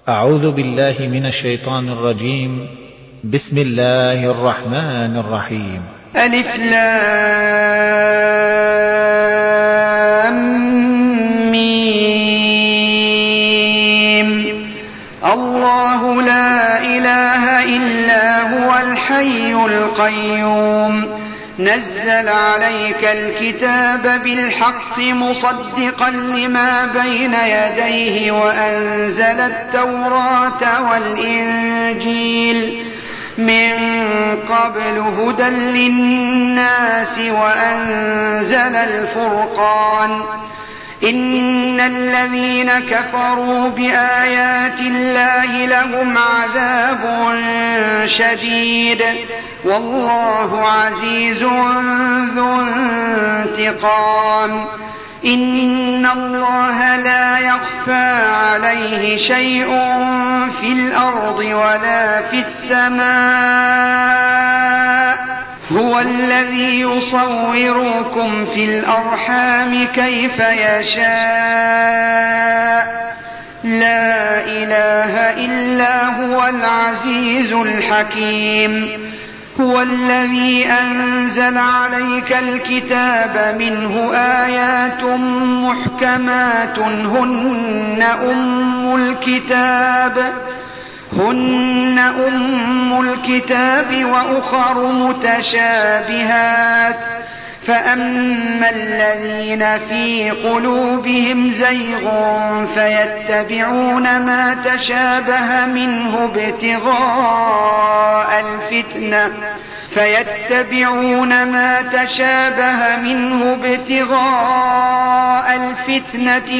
أعوذ بالله من الشيطان الرجيم. بسم الله الرحمن الرحيم. ألف لام ميم. الله لا إله إلا هو الحي القيوم نزل عليك الكتاب بالحق مصدقا لما بين يديه وأنزل التوراة والإنجيل من قبل هدى للناس وأنزل الفرقان إن الذين كفروا بآيات الله لهم عذاب شديد والله عزيز ذو انتقام إن الله لا يخفى عليه شيء في الأرض ولا في السماء هو الذي يصوركم في الأرحام كيف يشاء لا إله إلا هو العزيز الحكيم هو الذي أنزل عليك الكتاب منه آيات محكمات هن أم الكتاب وأخر متشابهات فأما الذين في قلوبهم زيغ فيتبعون ما تشابه منه ابتغاء الفتنة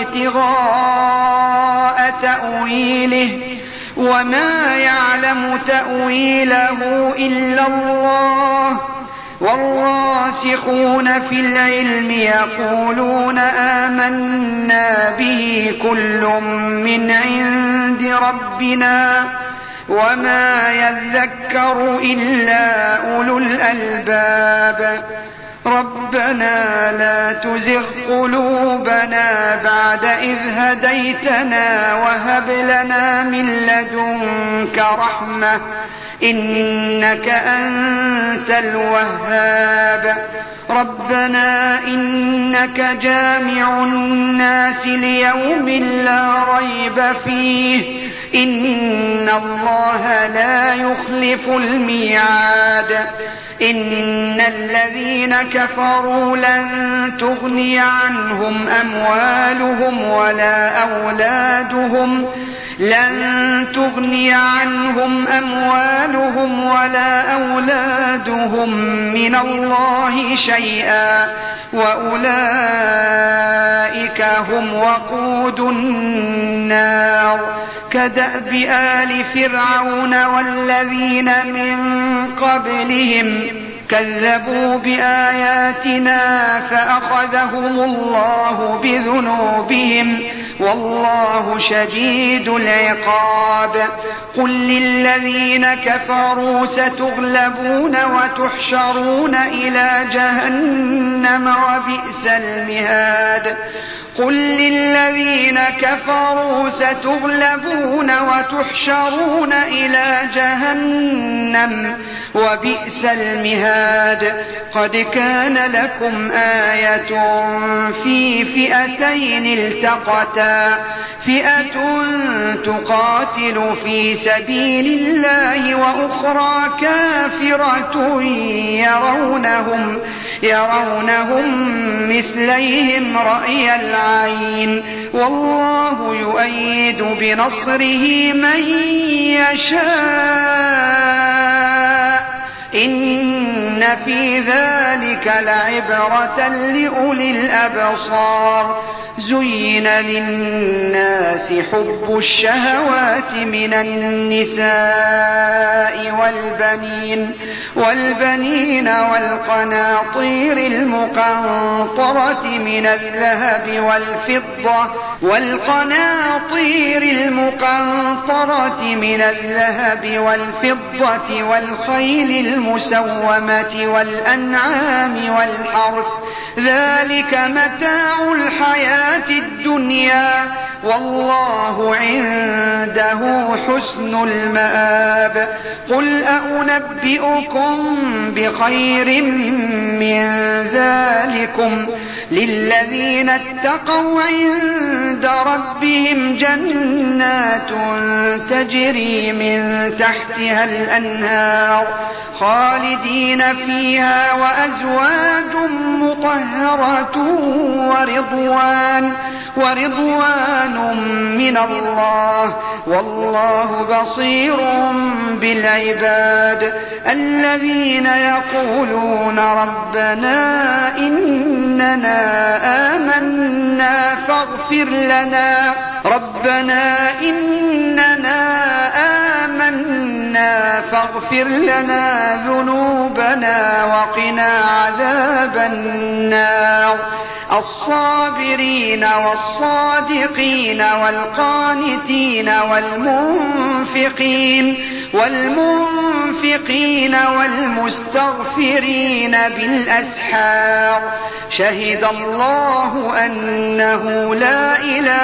وابتغاء تأويله وما يعلم تأويله إلا الله والراسخون في العلم يقولون آمنا به كل من عند ربنا وما يذكر إلا أولو الألباب ربنا لا تزغ قلوبنا بعد إذ هديتنا وهب لنا من لدنك رحمة إنك أنت الوهاب ربنا إنك جامع الناس ليوم لا ريب فيه إن الله لا يخلف الميعاد إن الذين كفروا لن تغني عنهم أموالهم ولا أولادهم من الله شيئا وأولئك هم وقود النار كدأب آل فرعون والذين من قبلهم كذبوا بآياتنا فأخذهم الله بذنوبهم والله شديد العقاب قل للذين كفروا ستغلبون وتحشرون إلى جهنم وبئس المهاد قل للذين كفروا ستغلبون وتحشرون إلى جهنم وبئس المهاد قد كان لكم آية في فئتين التقتا فئة تقاتل في سبيل الله وأخرى كافرة يرونهم مثليهم رأي العين والله يؤيد بنصره من يشاء إن في ذلك لعبرة لأولي الأبصار زين للناس حب الشهوات من النساء والبنين والقناطير المقنطرة من الذهب والفضة والخيل المسومة والأنعام والحرث ذلك متاع الحياة الدنيا والله عنده عنده حسن المآب. قل أنبئكم بخير من ذلكم للذين اتقوا عند ربهم جنات تجري من تحتها الأنهار خالدين فيها وأزواج مطهرة ورضوان من الله والله بصير بالعباد. الذين يقولون ربنا إننا آمنا فاغفر لنا ذنوبنا وقنا عذاب النار. الصابرين والصادقين والقانتين والمنفقين والمستغفرين بالأسحار. شهد الله أنه لا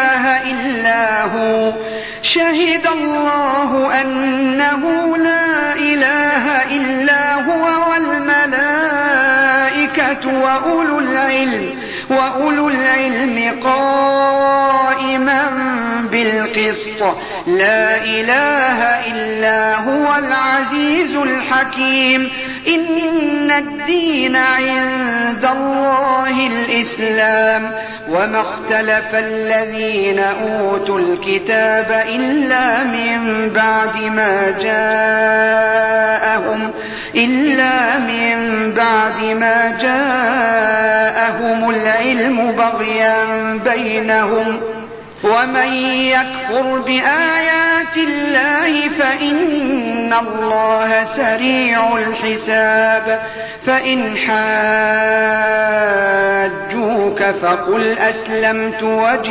إله إلا هو والملائكة وأولو العلم قائما بالقسط. لا إله إلا هو العزيز الحكيم. إن الدين عند الله الإسلام وما اختلف الذين أوتوا الكتاب إلا من بعد ما جاءهم العلم بغيا بينهم. ومن يكفر بآيات الله فإن الله سريع الحساب. فإن حاجوك فقل أسلمت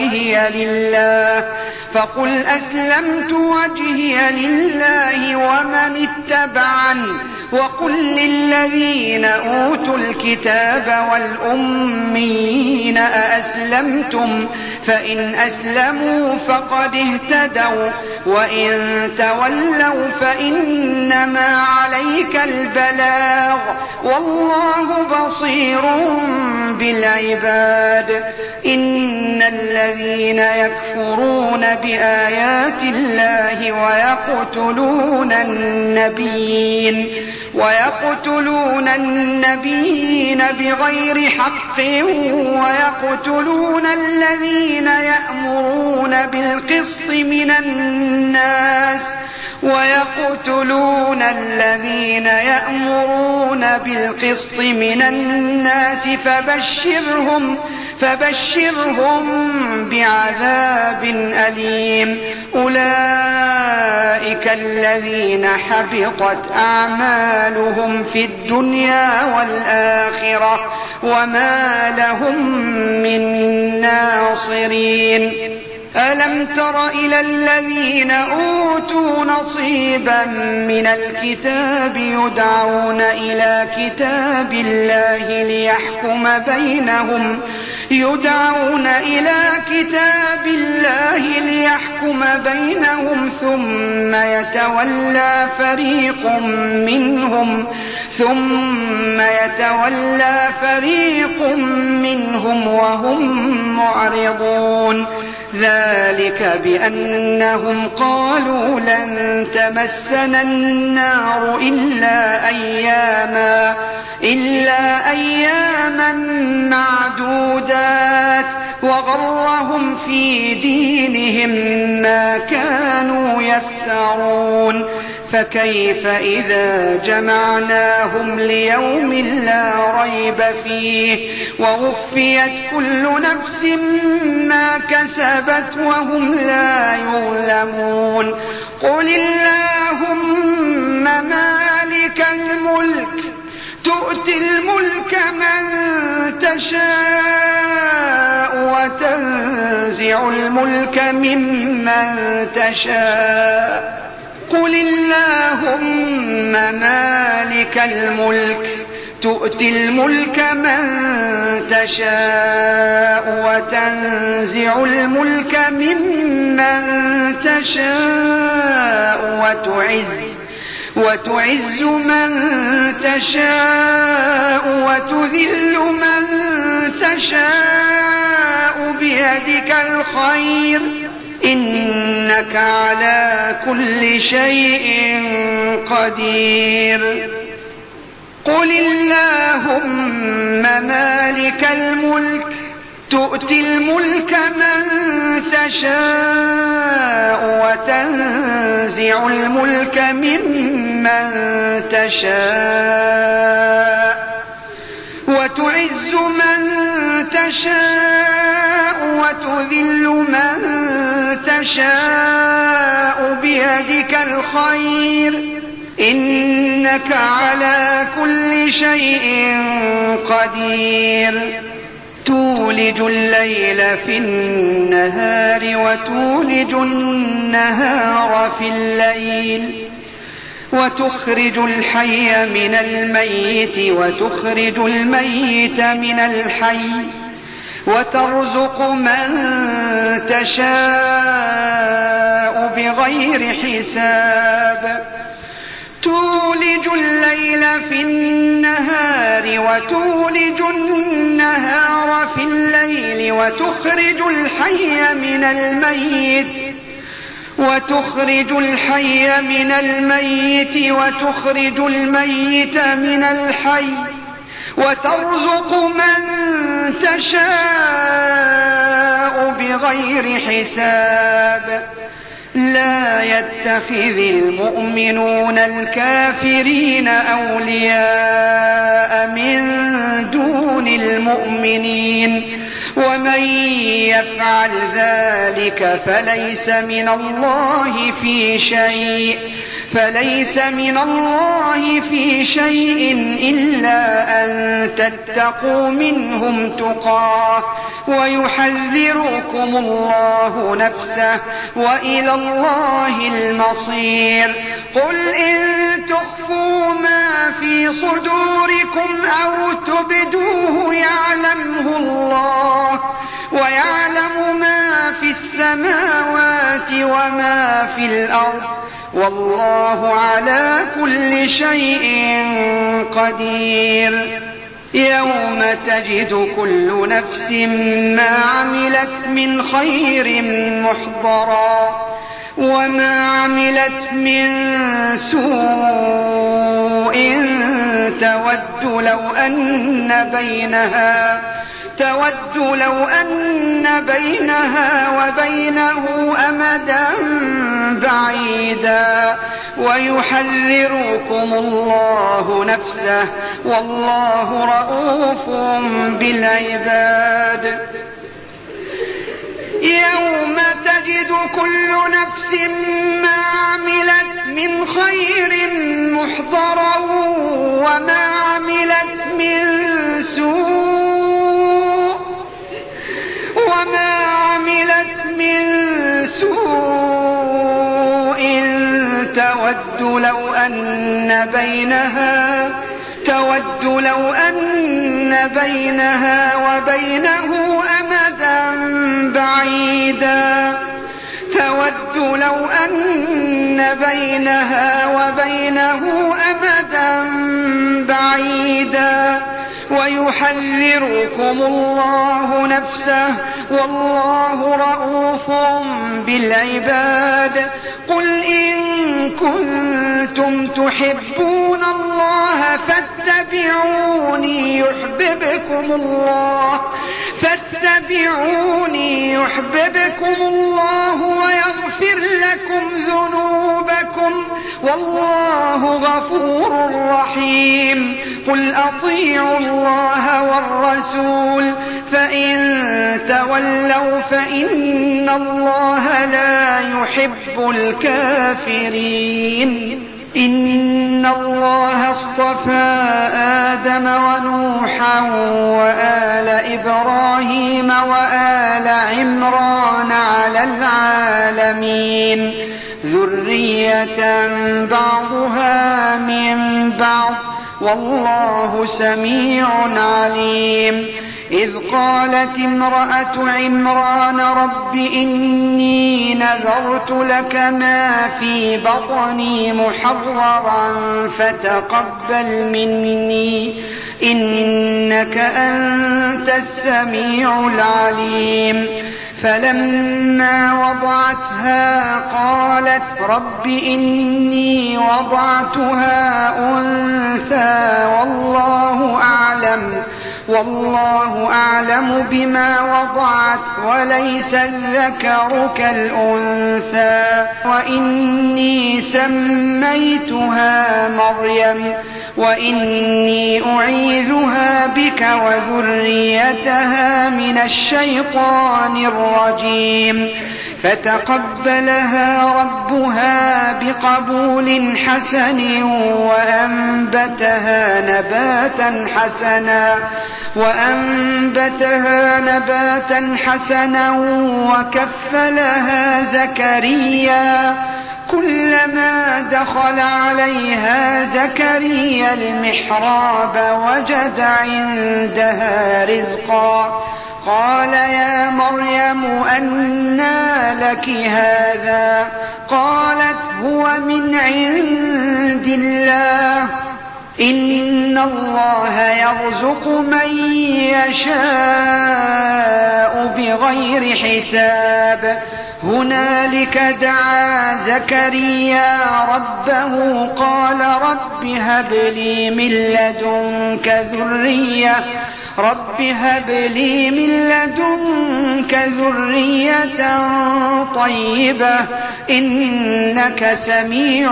وجهي لله ومن اتبعني وقل للذين أوتوا الكتاب والأميين أأسلمتم فإن أسلموا فقد اهتدوا وإن تولوا فإنما عليك البلاغ والله بصير بالعباد. إن الذين يكفرون بآيات الله ويقتلون النبيين بغير حق ويقتلون الذين يأمرون بالقسط من الناس فبشرهم بعذاب أليم. أولئك الذين حبطت أعمالهم في الدنيا والآخرة وما لهم من ناصرين. ألم تر إلى الذين أوتوا نصيبا من الكتاب يدعون إلى كتاب الله ليحكم بينهم ثم يتولى فريق منهم وهم معرضون. ذلك بأنهم قالوا لن تمسنا النار إلا أياما معدودات وغرهم في دينهم ما كانوا يفترون. فكيف إذا جمعناهم ليوم لا ريب فيه ووفيت كل نفس ما كسبت وهم لا يظلمون. قل اللهم مالك الملك تؤتي الملك من تشاء وتنزع الملك ممن تشاء. قل اللهم مالك الملك تؤتي الملك من تشاء وتنزع الملك ممن تشاء وتعز من تشاء وتذل من تشاء بيدك الخير إنك على كل شيء قدير قل اللهم مالك الملك تؤتي الملك من تشاء وتنزع الملك ممن تشاء وتعز من تشاء وتذل من تشاء بيدك الخير إنك على كل شيء قدير تولج الليل في النهار وتولج النهار في الليل وتخرج الحي من الميت وتخرج الميت من الحي وترزق من تشاء بغير حساب تولج الليل في النهار وتولج النهار في الليل وتخرج الحي من الميت وتخرج الميت من الحي وترزق من تشاء بغير حساب لا يتخذ المؤمنون الكافرين أولياء من دون المؤمنين ومن يفعل ذلك فليس من الله في شيء إلا أن تتقوا منهم تقاه ويحذركم الله نفسه وإلى الله المصير قل إن تخفوا ما في صدوركم أو تبدوه يعلمه الله ويعلم ما في السماوات وما في الأرض والله على كل شيء قدير يوم تجد كل نفس ما عملت من خير محضرا وما عملت من سوء تود لو أن بينها وبينه أمدا بعيدا ويحذركم الله نفسه والله رءوف بالعباد يوم تجد كل نفس ما عملت من خير محضرا وما عملت من سوء تود لو أن بينها وبينه أمدا بعيدا ويحذركم الله نفسه والله رءوف بالعباد قل إن كنتم تحبون الله فاتبعوني يحببكم الله ويغفر لكم ذنوبكم والله غفور رحيم قل أطيعوا الله والرسول فإن تولوا فإن الله لا يحب الكافرين إن الله اصطفى آدم ونوحا وآل إبراهيم وآل عمران على العالمين ذرية بعضها من بعض والله سميع عليم. إذ قالت امرأة عمران رب إني نذرت لك ما في بطني محررا فتقبل مني إنك أنت السميع العليم. فلما وضعتها قالت رب إني وضعتها أنثى والله أعلم بما وضعت وليس الذكر كالأنثى وإني سميتها مريم وإني أعيذها بك وذريتها من الشيطان الرجيم. فتقبلها ربها بقبول حسن وأنبتها نباتا حسنا وكفلها زكريا. كلما دخل عليها زكريا المحراب وجد عندها رزقا قال يا مريم أنى لك هذا؟ قالت هو من عند الله إن الله يرزق من يشاء بغير حساب. هنالك دعا زكريا ربه قال رب هب لي من لدنك ذرية طيبة إنك سميع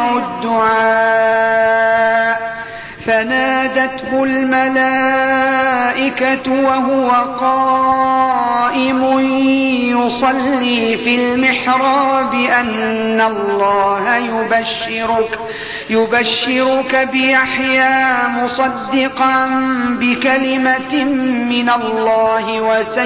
الدعاء. فنادته الملائكة وهو قائم يصلي في المحراب أن الله يبشرك بيحيى مصدقا بكلمة من الله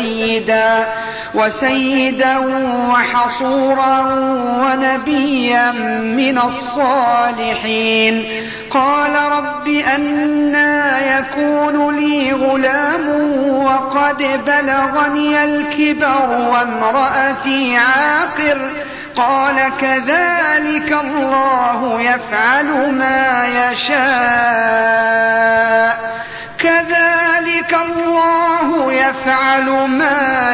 وسيدا وحصورا ونبيا من الصالحين. قال رب أنى يكون لي غلام وقد بلغني الكبر وامرأتي عاقر؟ قال كذلك الله يفعل ما يشاء. كذلك الله يفعل ما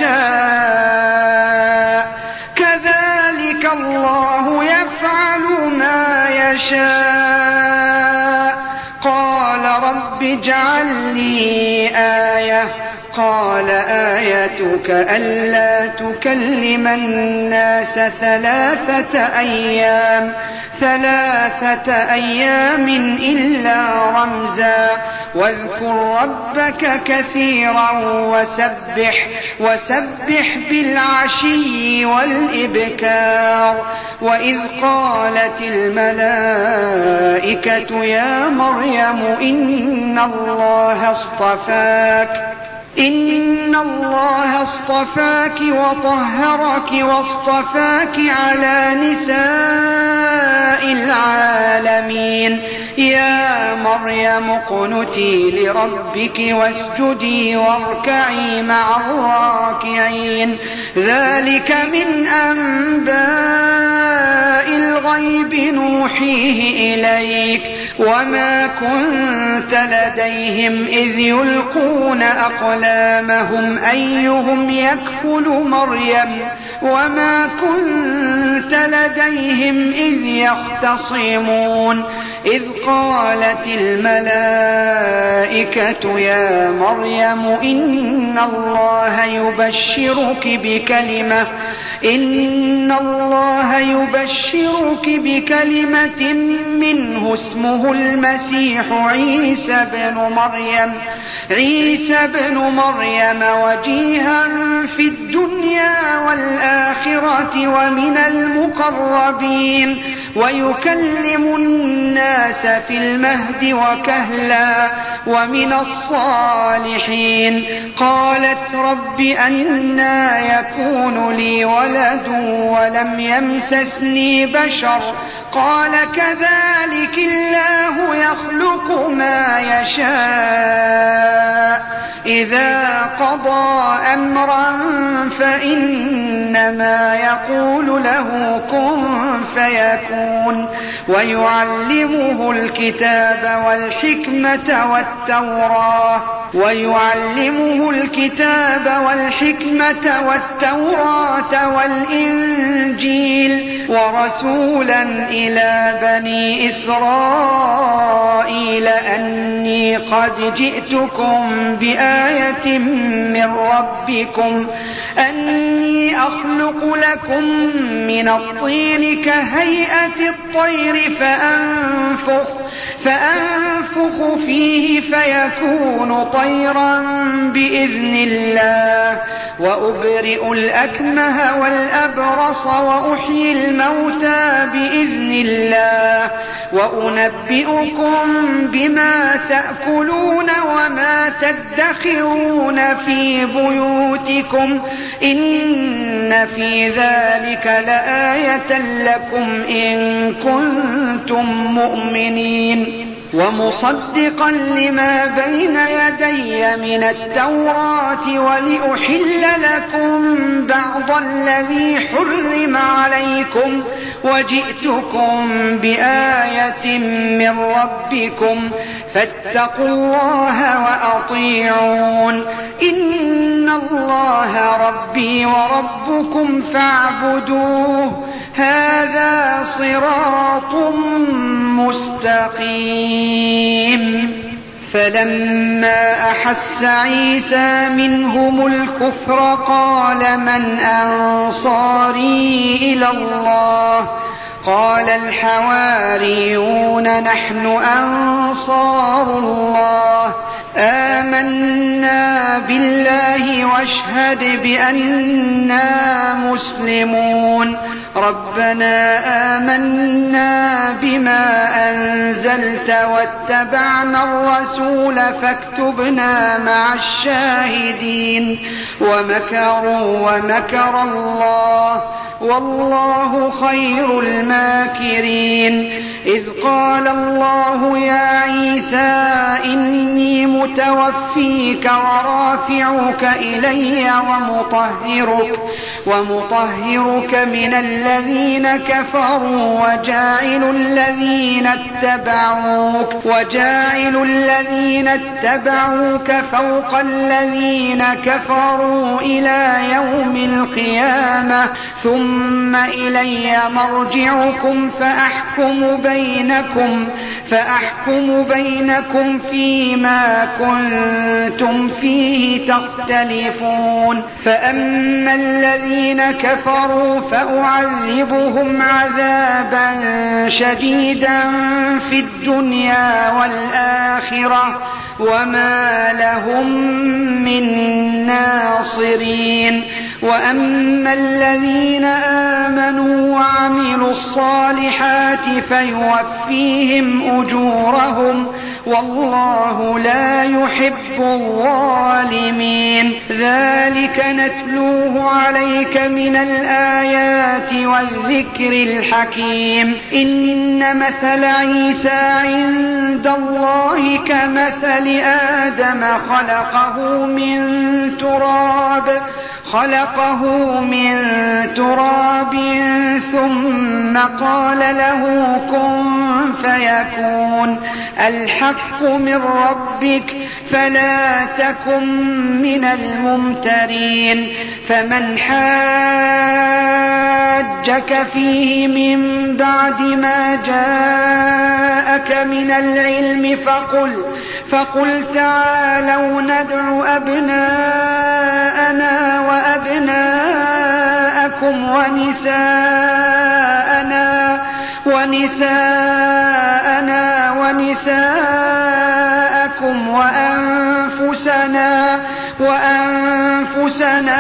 يشاء. قال رب اجعل لي آية. قال آيتك ألا تكلم الناس ثلاثة أيام إلا رمزا واذكر ربك كثيرا وسبح بالعشي والإبكار. وإذ قالت الملائكة يا مريم إن الله اصطفاك وطهرك واصطفاك على نساء العالمين. يا مريم اقنتي لربك واسجدي واركعي مع الراكعين. ذلك من أنباء الغيب نوحيه إليك وما كنت لديهم إذ يلقون أقلامهم أيهم يكفل مريم وما كنت لديهم إذ يختصمون. إذ قالت الملائكة يا مريم إن الله يبشرك بكلمة منه اسمه المسيح عيسى بن مريم وجيها في الدنيا والآخرة ومن المقربين. ويكلم الناس في المهد وكهلا ومن الصالحين. قالت رب أنى يكون لي ولد ولم يمسسني بشر قال كذلك الله يخلق ما يشاء إذا قضى أمرا فإنما يقول له كن فيكون. ويعلمه الكتاب والحكمة والإنجيل ورسولا إلى بني إسرائيل أني قد جئتكم بآية من ربكم أني أخلق لكم من الطين كهيئة الطير فأنفخ فيه فيكون طيرا بإذن الله وأبرئ الأكمه والأبرص وأحيي الموتى بإذن الله وأنبئكم بما تأكلون وما تدخرون في بيوتكم إن في ذلك لآية لكم إن كنتم مؤمنين. ومصدقا لما بين يدي من التوراة ولأحل لكم بعض الذي حرم عليكم وجئتكم بآية من ربكم فاتقوا الله وأطيعون إن الله ربي وربكم فاعبدوه هذا صراط مستقيم. فلما أحس عيسى منهم الكفر قال من أنصاري إلى الله قال الحواريون نحن أنصار الله آمنا بالله واشهد بأننا مسلمون. ربنا آمنا بما أنزلت واتبعنا الرسول فاكتبنا مع الشاهدين. ومكروا ومكر الله والله خير الماكرين. إذ قال الله يا عيسى إني متوفيك ورافعك إلي ومطهرك من الذين كفروا وجاعل الذين اتبعوك فوق الذين كفروا إلى يوم القيامة ثم إلي مرجعكم فأحكم بينكم فيما كنتم فيه تختلفون. فأما الذين كفروا فأعذبهم عذابا شديدا في الدنيا والآخرة وما لهم من ناصرين. وأما الذين آمنوا وعملوا الصالحات فيوفيهم أجورهم والله لا يحب الظالمين. ذلك نتلوه عليك من الآيات والذكر الحكيم. إن مثل عيسى عند الله كمثل آدم خلقه من تراب ثم قال له كن فيكون. الحق من ربك فلا تكن من الممترين. فمن حاجك فيه من بعد ما جاءك من العلم فقل تعالوا ندع أبناءنا وأبناءكم ونساءنا ونساءكم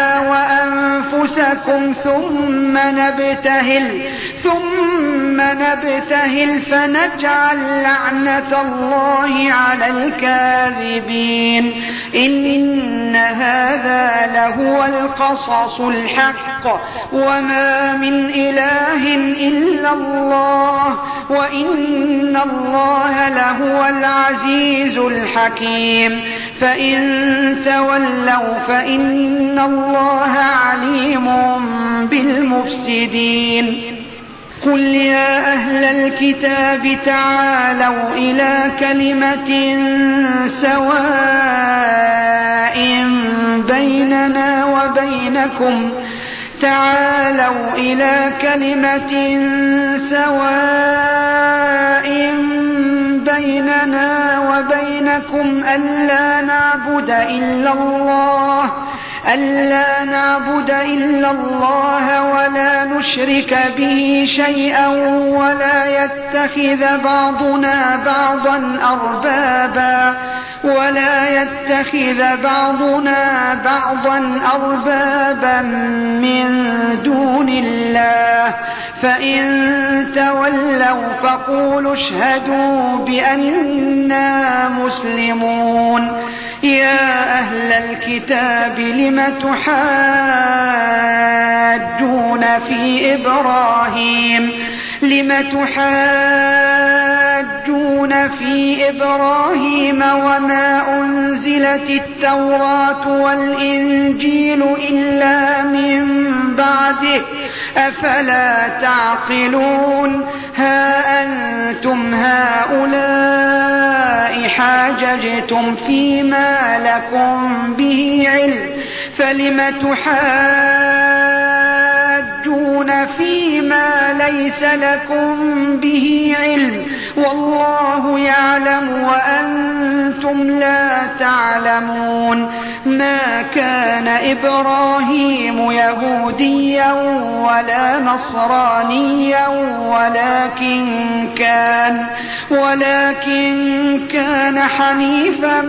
وأنفسكم ثم نبتهل فنجعل لعنة الله على الكاذبين إن هذا لهو القصص الحق وما من إله إلا الله وإن الله لهو العزيز الحكيم فإن تولوا فإن الله عليم بالمفسدين قل يا أهل الكتاب تعالوا إلى كلمة سواء بيننا وبينكم ألا نعبد إلا الله ولا نشرك به شيئا ولا يتخذ بعضنا بعضا أربابا من دون الله فإن تولوا فقولوا اشهدوا بأننا مسلمون يا أهل الكتاب لم تحاجون في إبراهيم وما أنزلت التوراة والإنجيل إلا من بعده أفلا تعقلون ها أنتم هؤلاء حاججتم فيما لكم به علم فلم تحاجون فيما ليس لكم به علم والله يعلم وأنتم لا تعلمون ما كان إبراهيم يهوديا ولا نصرانيا ولكن كان حنيفا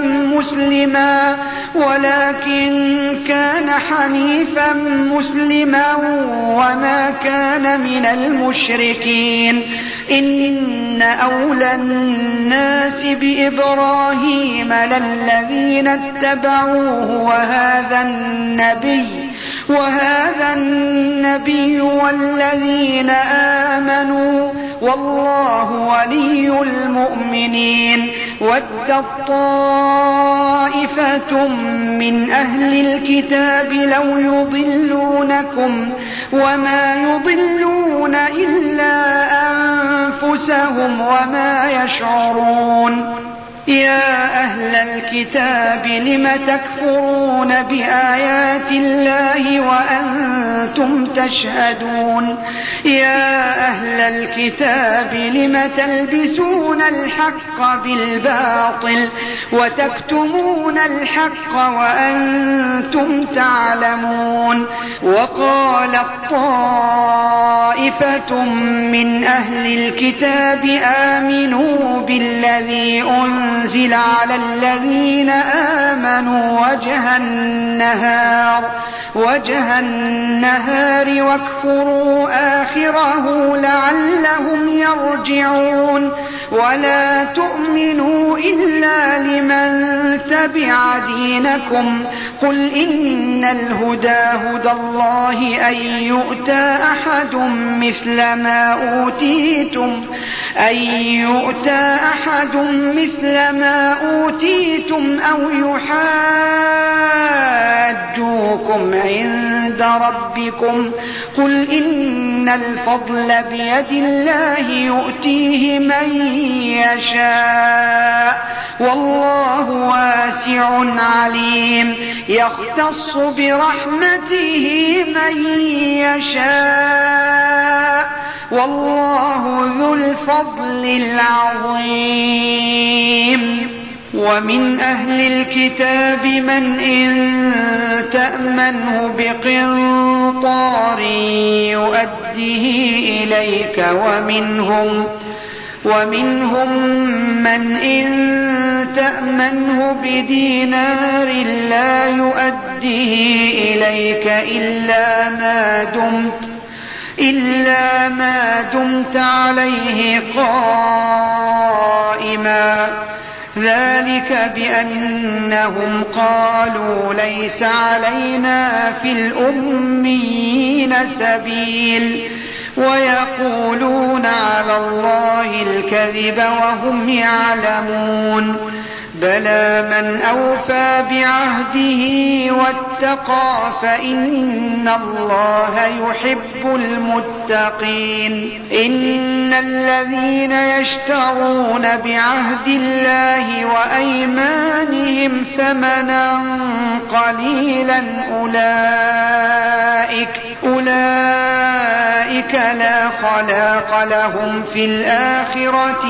مسلما وما كان من المشركين إن أولى الناس بإبراهيم للذين اتبعوه وهذا النبي والذين آمنوا والله ولي المؤمنين ودت طائفة من أهل الكتاب لو يضلونكم وما يضلون إلا أنفسهم وما يشعرون يا أهل الكتاب لم تكفرون بآيات الله وأنتم تشهدون يا أهل الكتاب لم تلبسون الحق بالباطل وتكتمون الحق وأنتم تعلمون وقالت طائفة من أهل الكتاب آمنوا بالذي أنزل على الذين آمنوا وجه النهار واكفروا آخره لعلهم يرجعون ولا تؤمنوا إلا لمن تبع دينكم قل إن الهدى هدى الله أن يؤتى أحد مثل ما أوتيتم أو يحاجوكم عند ربكم قل إن الفضل بيد الله يؤتيه من يشاء والله واسع عليم يختص برحمته من يشاء والله ذو الفضل العظيم ومن أهل الكتاب من إن تأمنه بقنطار يؤديه إليك ومنهم من إن تأمنه بدينار لا يؤديه إليك إلا ما دمت عليه قائما ذلك بأنهم قالوا ليس علينا في الأميين سبيل ويقولون على الله الكذب وهم يعلمون بلى من أوفى بعهده واتقى فإن الله يحب المتقين إن الذين يشترون بعهد الله وأيمانهم ثمنا قليلا أولئك لا خلاق لهم في الآخرة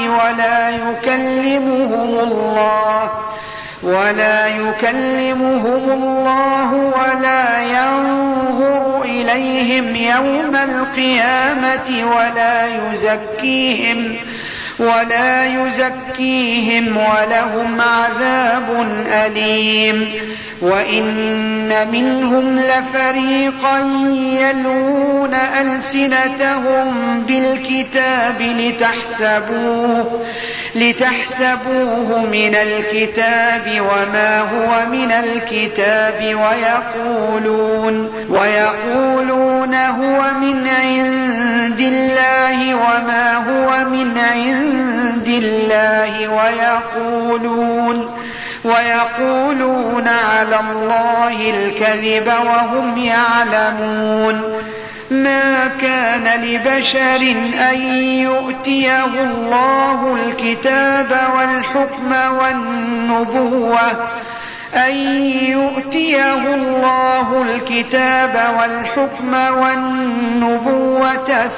ولا يكلمهم الله ولا ينظر إليهم يوم القيامة ولا يزكيهم ولهم عذاب أليم وإن منهم لفريقا يلوون ألسنتهم بالكتاب لتحسبوه من الكتاب وما هو من الكتاب ويقولون هو من عند الله وما هو من عند الله ويقولون على الله الكذب وهم يعلمون ما كان لبشر أن يؤتيه الله الكتاب والحكم والنبوة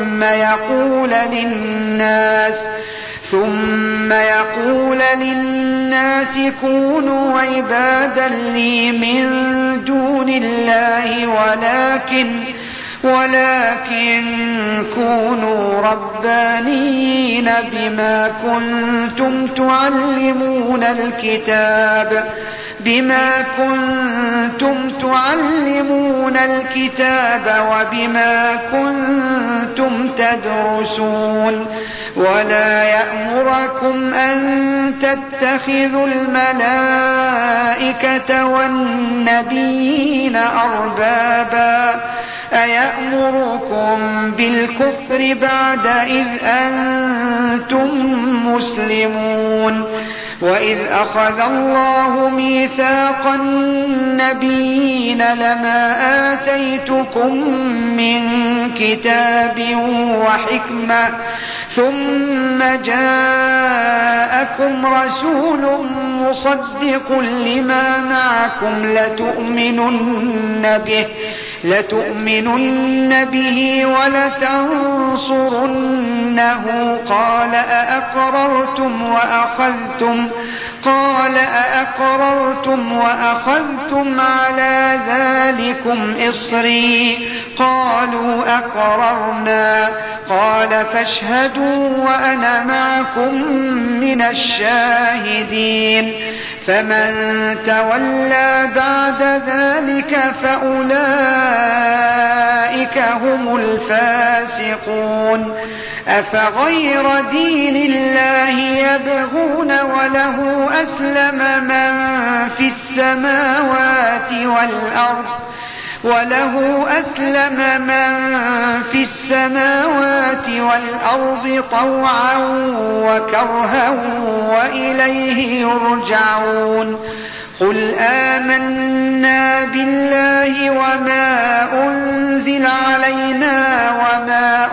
ثم يقول للناس كونوا عبادا لي من دون الله ولكن كونوا ربانيين بما كنتم تعلمون الكتاب وبما كنتم تدرسون ولا يأمركم أن تتخذوا الملائكة والنبيين أربابا أيأمركم بالكفر بعد إذ أنتم مسلمون وإذ أخذ الله ميثاق النبيين لما آتيتكم من كتاب وحكمة ثم جاءكم رسول مصدق لما معكم لتؤمنن به ولتنصرنه قال أأقررتم وأخذتم على ذلكم إصري قالوا أقررنا قال فاشهدوا وأنا معكم من الشاهدين فمن تولى بعد ذلك فأولئك هم الفاسقون أفغير دين الله يبغون وله أسلم من في السماوات والأرض طوعا وكرها وإليه يرجعون قل آمنا بالله وما أنزل علينا وما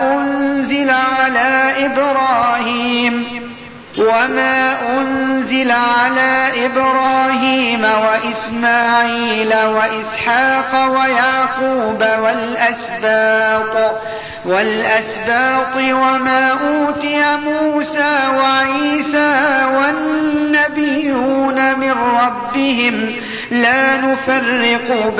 أنزل على إبراهيم وإسماعيل وإسحاق ويعقوب والأسباط وما أوتي موسى وعيسى والنبيون من ربهم لا نفرق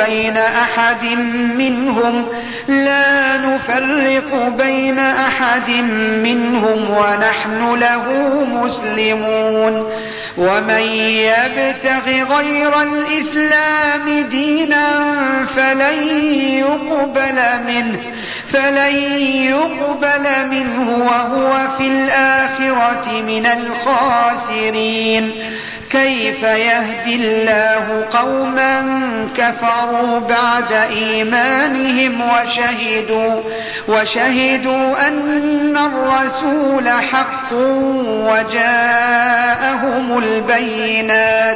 بين أحد منهم ونحن له مسلمون ومن يبتغ غير الإسلام دينا فلن يقبل منه وهو في الآخرة من الخاسرين. كيف يهدي الله قوما كفروا بعد إيمانهم وشهدوا أن الرسول حق وجاءهم البينات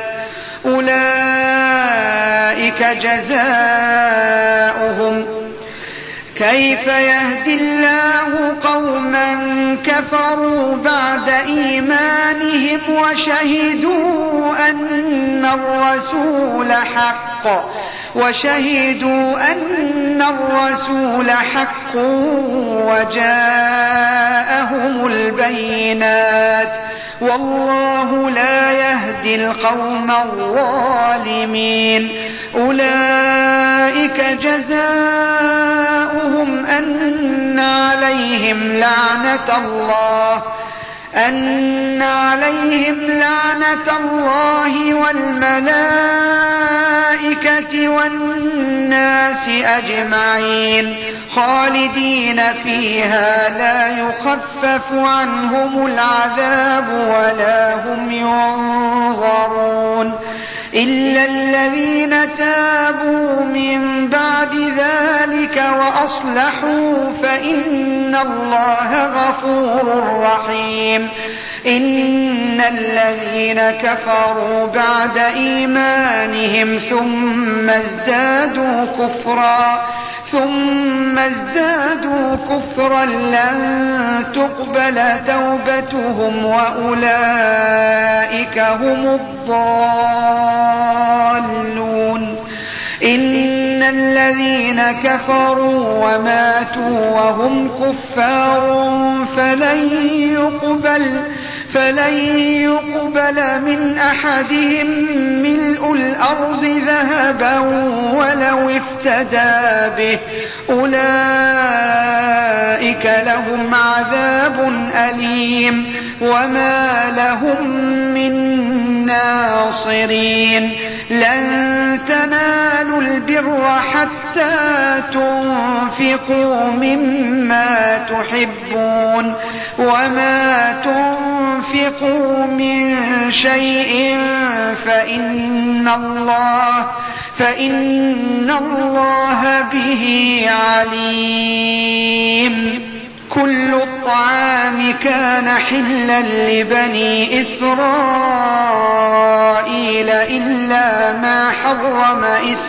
كيف يهدي الله قوما كفروا بعد إيمانهم وشهدوا أن الرسول حق وجاءهم البينات والله لا يهدي القوم الظالمين. أولئك جزاؤهم أن عليهم لعنة الله والملائكة والناس أجمعين خالدين فيها لا يخفف عنهم العذاب ولا هم ينظرون إلا الذين تابوا من بعد ذلك وأصلحوا فإن الله غفور رحيم. إن الذين كفروا بعد إيمانهم ثم ازدادوا كفرا لن تقبل توبتهم وأولئك هم الضالون. إن الذين كفروا وماتوا وهم كفار فلن يقبل من أحدهم ملء الأرض ذهبا ولو افتدى به أولئك لهم عذاب أليم وما لهم من ناصرين. لن تنالوا البر حتى تنفقوا مما تحبون وما تنفقوا من شيء فإن الله به عليم. كل الطعام كان حلا لبني إسرائيل إلا ما حرم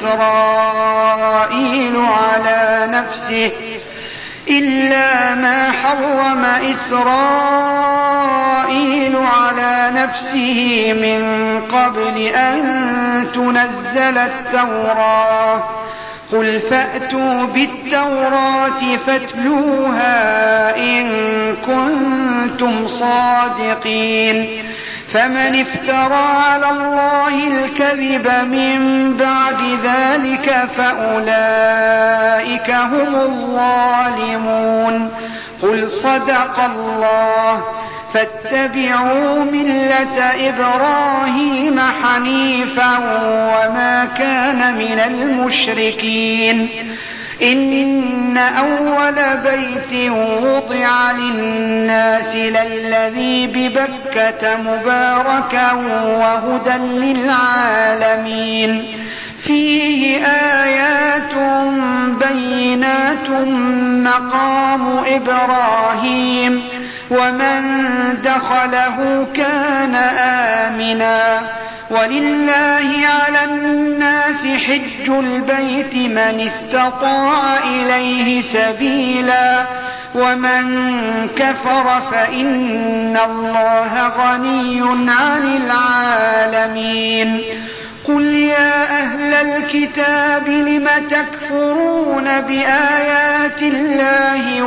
إسرائيل على نفسه من قبل أن تنزل التوراة. قل فأتوا بالتوراة فاتلوها إن كنتم صادقين. فمن افترى على الله الكذب من بعد ذلك فأولئك هم الظالمون. قل صدق الله فاتبعوا ملة إبراهيم حنيفا وما كان من المشركين. إن أول بيت وضع للناس للذي ببكة مباركا وهدى للعالمين فيه آيات بينات مقام إبراهيم ومن دخله كان آمنا ولله على الناس حج البيت من استطاع إليه سبيلا ومن كفر فإن الله غني عن العالمين. قل يا أهل الكتاب لم تكفرون بآيات الله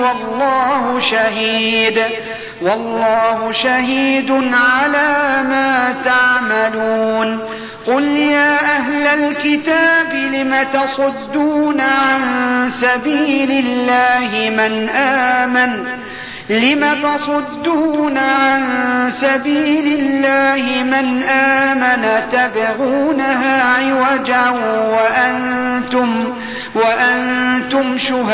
والله شهيد على ما تعملون. قل يا أهل الكتاب لم تصدون عن سبيل الله من آمن تبغونها عوجا وأنتم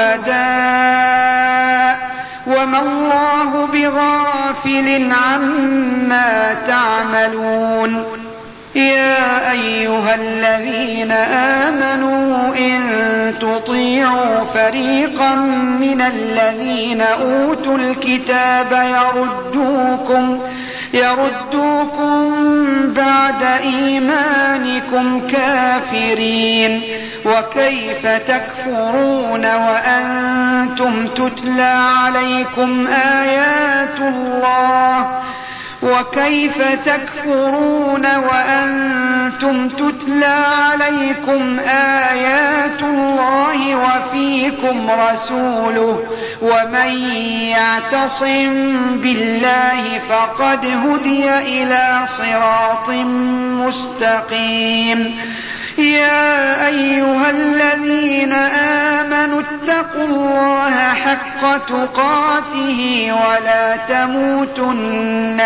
شهداء وما الله بغافل عما تعملون. يا أيها الذين آمنوا إن تطيعوا فريقا من الذين أوتوا الكتاب يردوكم بعد إيمانكم كافرين. وكيف تكفرون وأنتم تتلى عليكم آيات الله وكيف تكفرون وأنتم تتلى عليكم آيات الله وفيكم رسوله ومن يعتصم بالله فقد هدي إلى صراط مستقيم. يا أيها الذين آمنوا اتقوا الله حق تقاته ولا تموتن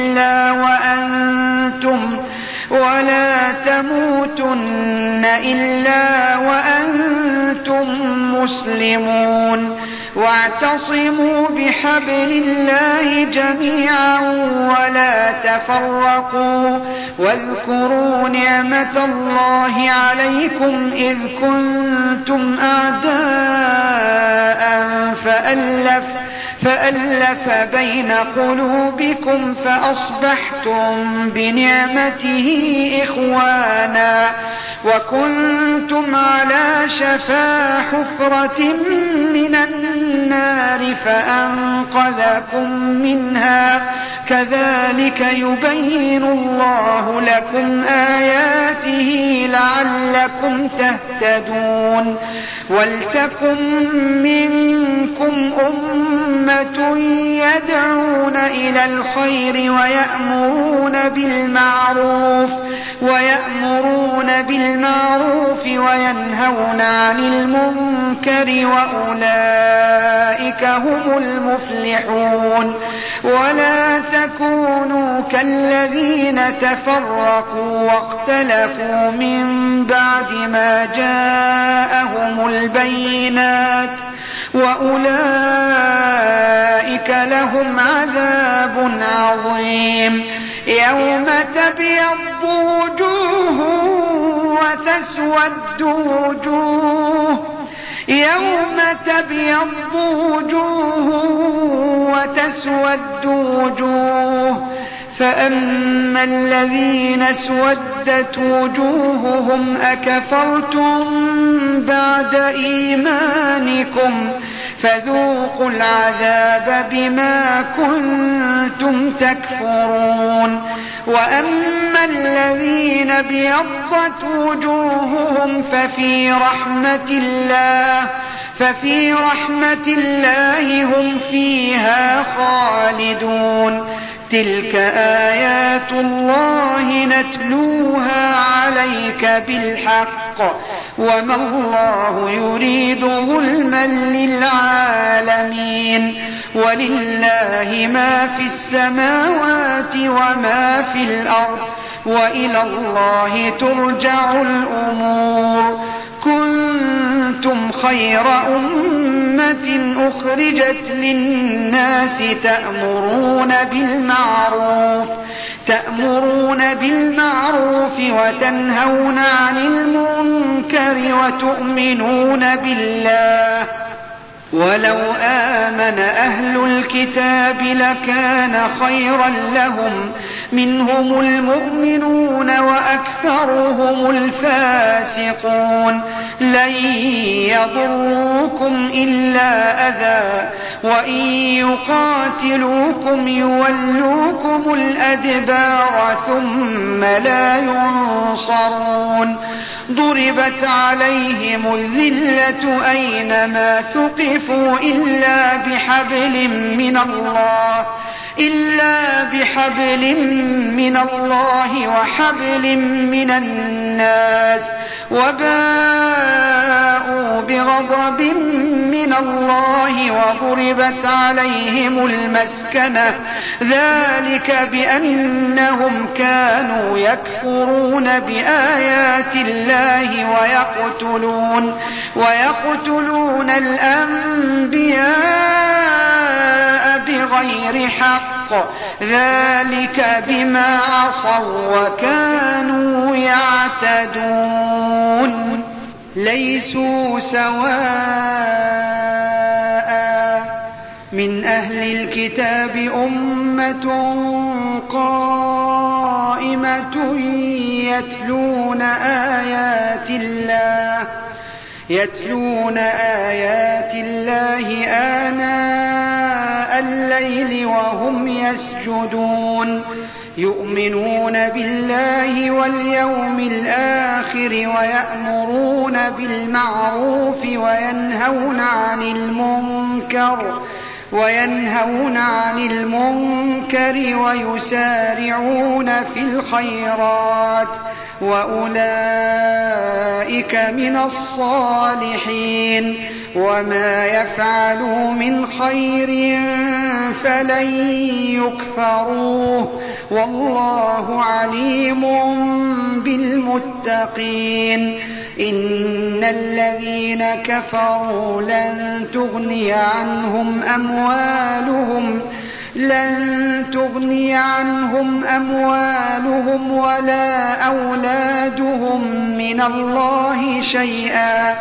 إلا وأنتم مسلمون. واعتصموا بحبل الله جميعا ولا تفرقوا واذكروا نعمة الله عليكم إذ كنتم أعداء فألف بين قلوبكم فأصبحتم بنعمته إخوانا وكنتم على شفا حفرة من النار فأنقذكم منها. كذلك يبين الله لكم آياته لعلكم تهتدون. ولتكن منكم أمة يدعون إلى الخير ويأمرون بالمعروف وينهون عن المنكر وأولئك هم المفلحون. ولا تكونوا كالذين تفرقوا واختلفوا من بعد ما جاءهم البينات وأولئك لهم عذاب عظيم. يوم تبيض وجوه وتسود وجوه فأما الذين اسودت وجوههم أكفرتم بعد إيمانكم فذوقوا العذاب بما كنتم تكفرون. وأما الذين ابيضت وجوههم ففي رحمة الله هم فيها خالدون. تلك آيات الله نتلوها عليك بالحق وما الله يريد ظلما للعالمين. ولله ما في السماوات وما في الأرض وإلى الله ترجع الأمور. كنتم خير أمة أخرجت للناس تأمرون بالمعروف وتنهون عن المنكر وتؤمنون بالله. ولو آمن أهل الكتاب لكان خيرا لهم منهم المؤمنون وأكثرهم الفاسقون. لن يضروكم إلا أذى وإن يقاتلوكم يولوكم الأدبار ثم لا ينصرون. ضربت عليهم الذلة أينما ثقفوا إلا بحبل من الله وحبل من الناس وباءوا بغضب من من الله وضربت عليهم المسكنة ذلك بأنهم كانوا يكفرون بآيات الله ويقتلون الأنبياء بغير حق ذلك بما عصوا وكانوا يعتدون ليسوا سواء من أهل الكتاب أمة قائمة يتلون آيات الله آناء الليل وهم يسجدون يؤمنون بالله واليوم الآخر ويأمرون بالمعروف وينهون عن المنكر ويسارعون في الخيرات وأولئك من الصالحين وما يفعلوا من خير فلن يكفروه والله عليم بالمتقين إن الذين كفروا لن تغني عنهم أموالهم ولا أولادهم من الله شيئا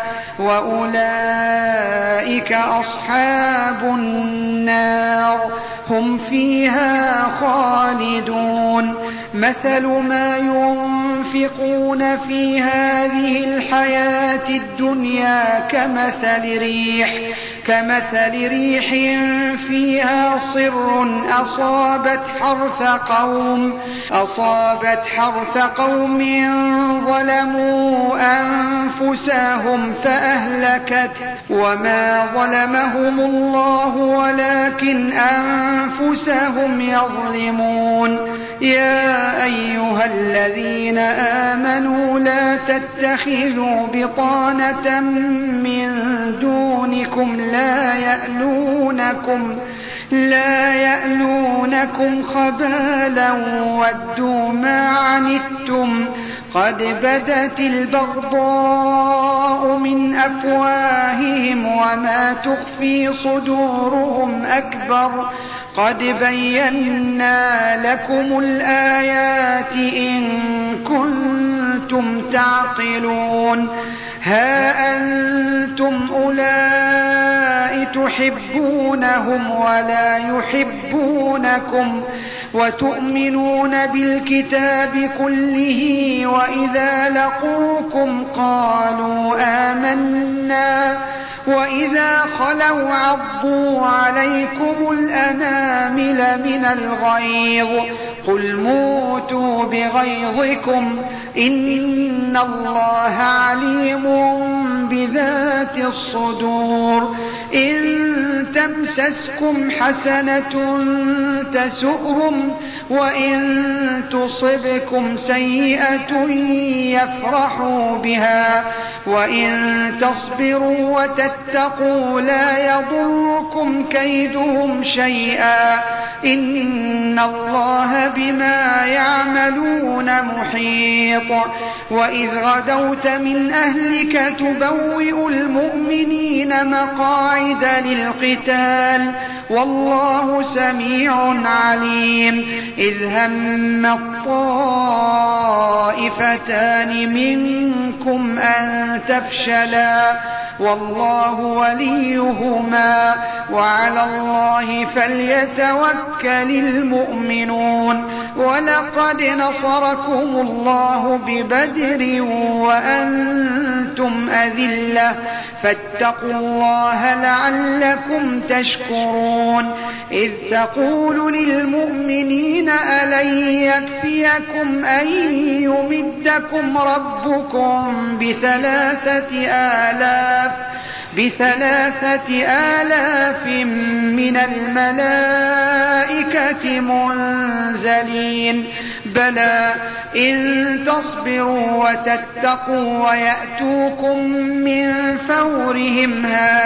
وأولئك أصحاب النار هم فيها خالدون مثل ما ينفقون في هذه الحياة الدنيا كمثل ريح فيها صر أصابت حرث قوم ظلموا أنفسهم فأهلكته وما ظلمهم الله ولكن أنفسهم يظلمون يا أيها الذين آمنوا لا تتخذوا بطانة من دونكم لا يألونكم خبالا ودوا ما عنتم قد بدت البغضاء من أفواههم وما تخفي صدورهم أكبر قد بينا لكم الآيات إن كنتم تعقلون ها أنتم أولئك تحبونهم ولا يحبونكم وتؤمنون بالكتاب كله وإذا لقوكم قالوا آمنا وإذا خلوا عضوا عليكم الأنامل من الغيظ قل موتوا بغيظكم إن الله عليم بذات الصدور إن تمسسكم حسنة تسؤهم وإن تصبكم سيئة يفرحوا بها وإن تصبروا وتتقوا لا يضركم كيدهم شيئا إن الله بما يعملون محيط وإذ غدوت من أهلك تبوئ المؤمنين مقاعد للقتال والله سميع عليم إذ هم الطائفتان منكم أن تفشلا والله وليهما وعلى الله فليتوكل المؤمنون ولقد نصركم الله ببدر وأنتم أذلة فاتقوا الله لعلكم تشكرون إذ تقول للمؤمنين ألن يكفيكم أن يمدكم ربكم بثلاثة آلاف من الملائكة منزلين بلى إن تصبروا وتتقوا ويأتوكم من فورهم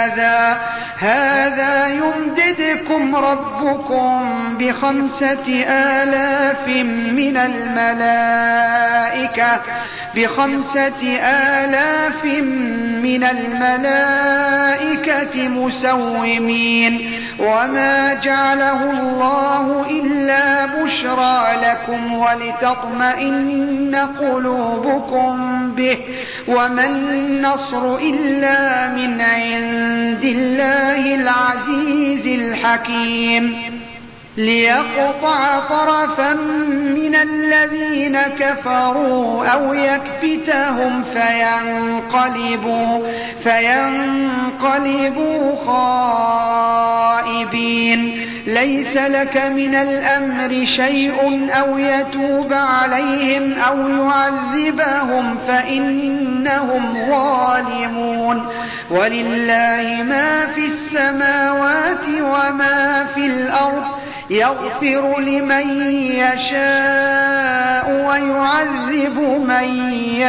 هذا يمددكم ربكم ب5,000 من الملائكة مسومين وما جعله الله إلا بشرى لكم ولتطمئن قلوبكم به وما النصر إلا من عند الله العزيز الحكيم ليقطع طرفا من الذين كفروا أو يكبتهم فينقلبوا خائبين ليس لك من الأمر شيء أو يتوب عليهم أو يعذبهم فإنهم ظالمون ولله ما في السماوات وما في الأرض يغفر لمن يشاء ويعذب من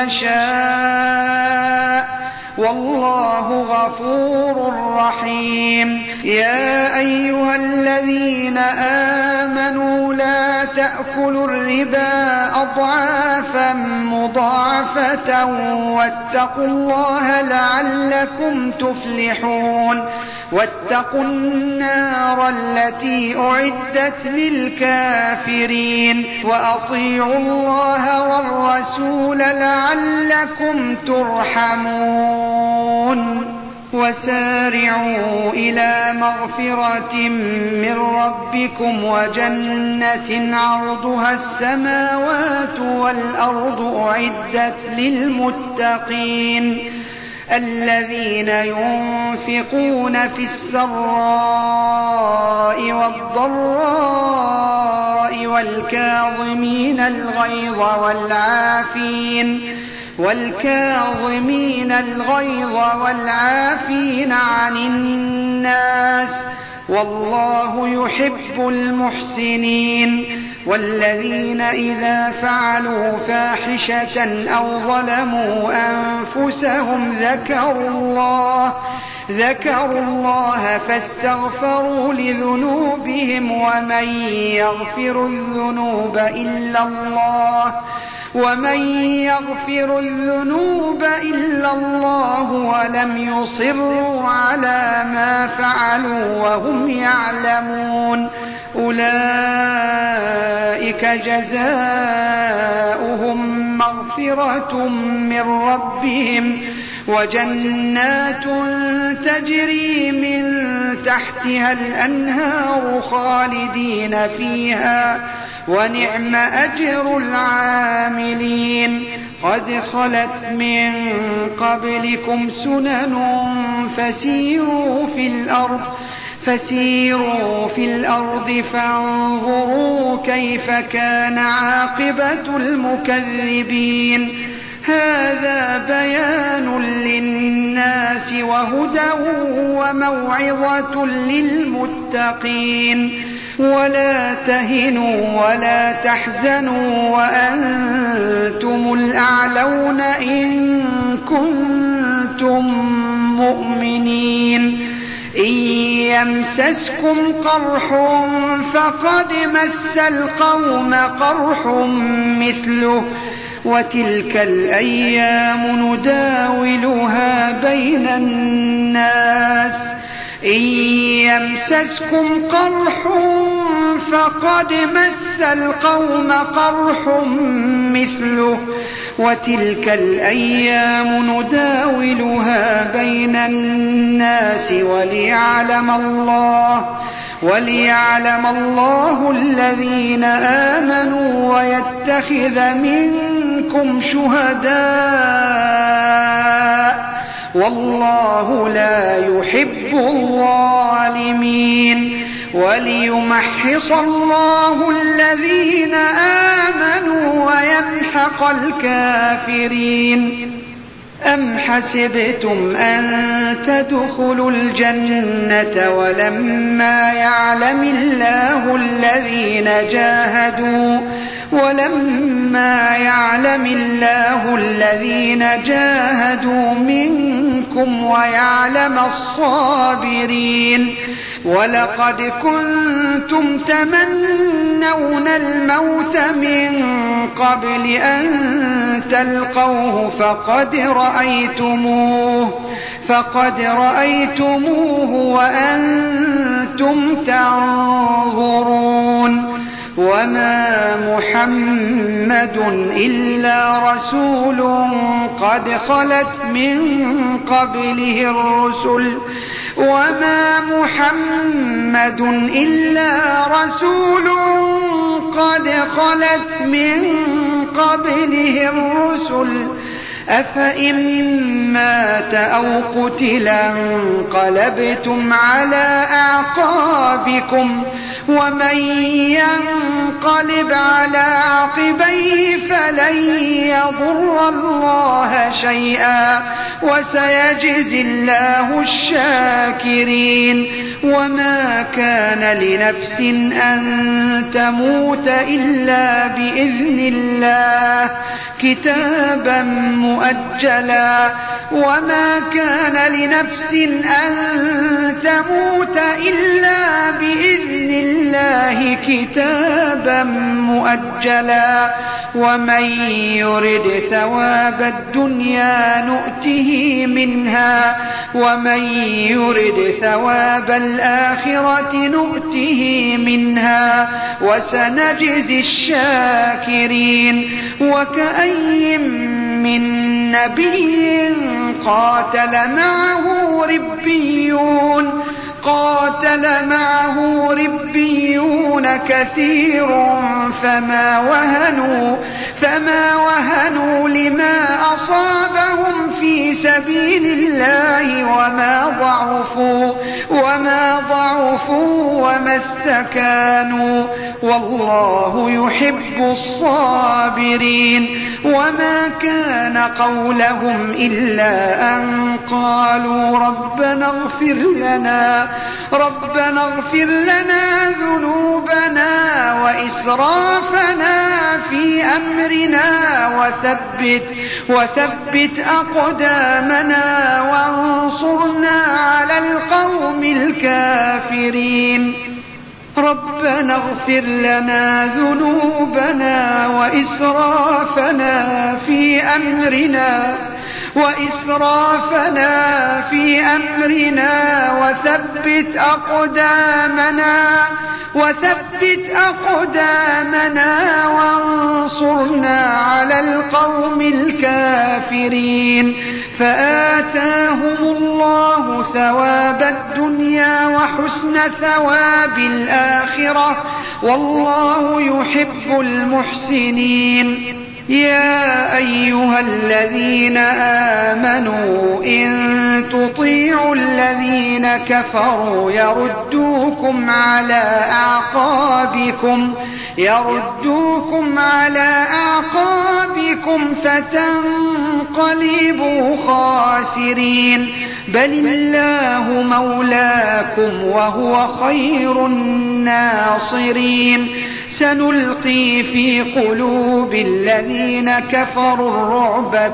يشاء والله غفور رحيم يا أيها الذين آمنوا لا تأكلوا الربا أضعافا مضاعفة واتقوا الله لعلكم تفلحون واتقوا النار التي أعدت للكافرين وأطيعوا الله والرسول لعلكم ترحمون وسارعوا إلى مغفرة من ربكم وجنة عرضها السماوات والأرض أعدت للمتقين الذين ينفقون في السراء والضراء والكاظمين الغيظ والعافين عن الناس والله يحب المحسنين والذين إذا فعلوا فاحشة أو ظلموا أنفسهم ذكروا الله فاستغفروا لذنوبهم ومن يغفر الذنوب إلا الله ولم يصروا على ما فعلوا وهم يعلمون أولئك جزاؤهم مغفرة من ربهم وجنات تجري من تحتها الأنهار خالدين فيها ونعم أجر العاملين قد خلت من قبلكم سنن فسيروا في الأرض فانظروا كيف كان عاقبة المكذبين هذا بيان للناس وهدى وموعظة للمتقين ولا تهنوا ولا تحزنوا وأنتم الأعلون إن كنتم مؤمنين إن يمسسكم قرح فقد مس القوم قرح مثله وتلك الأيام نداولها بين الناس إن يمسسكم قرح فقد مس القوم قرح مثله وتلك الأيام نداولها بين الناس وليعلم الله الذين آمنوا ويتخذ منكم شهداء والله لا يحب الظالمين وليمحص الله الذين آمنوا ويمحق الكافرين أم حسبتم أن تدخلوا الجنة ولما يعلم الله ولما يعلم الله الذين جاهدوا منكم ويعلم الصابرين. ولقد كنتم تمنون الموت من قبل أن تلقوه فقد رأيتموه وأنتم تنظرون. وما محمد إلا رسول قد خلت من قبله الرسل أفإن مات أو قتلا انقلبتم على أعقابكم ومن ينقلب على عقبيه فلن يضر الله شيئا وسيجزي الله الشاكرين. وما كان لنفس أن تموت إلا بإذن الله كتابا مؤجلا. وما كان لنفس أن تموت إلا بإذن الله كتابا مؤجلا. ومن يرد ثواب الدنيا نؤته منها ومن يرد ثواب الآخرة نؤته منها وسنجزي الشاكرين. وكأي من نبي قاتل معه ربيون كثير فما وهنوا لما أصابهم في سبيل الله وما ضعفوا وما استكانوا والله يحب الصابرين. وما كان قولهم إلا أن قالوا ربنا اغفر لنا ذنوبنا وإسرافنا في أمرنا وثبت أقدامنا وانصرنا على القوم الكافرين. ربنا اغفر لنا ذنوبنا وإسرافنا في أمرنا وثبت أقدامنا وانصرنا على القوم الكافرين. فآتاهم الله ثواب الدنيا وحسن ثواب الآخرة والله يحب المحسنين. يا أيها الذين آمنوا إن تطيعوا الذين كفروا يردوكم على أعقابكم فتنقلبوا خاسرين. بل الله مولاكم وهو خير الناصرين. سنلقي في قلوب الذين كفروا الرعب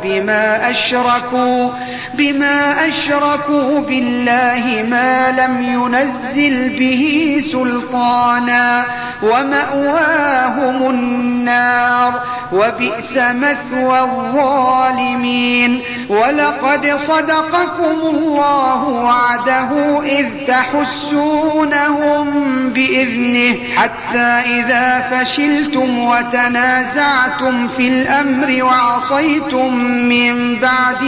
بما أشركوا بالله ما لم ينزل به سلطانا ومأواهم النار وبئس مثوى الظالمين. ولقد صدقكم الله وعده إذ تحسونهم بإذنه حتى إذا فشلتم وتنازعتم في الأمر وعصيتم من بعد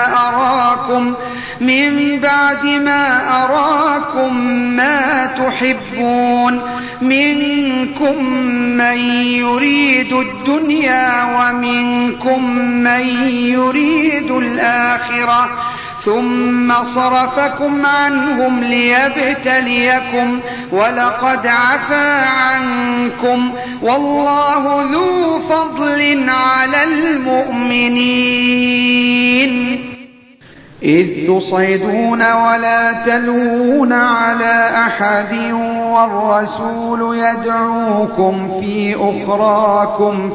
ما أراكم ما تحبون منكم من يريد الدنيا ومنكم من يريد الآخرة ثم صرفكم عنهم ليبتليكم ولقد عفا عنكم والله ذو فضل على المؤمنين. إذ تصعدون ولا تلوون على أحد والرسول يدعوكم في أخراكم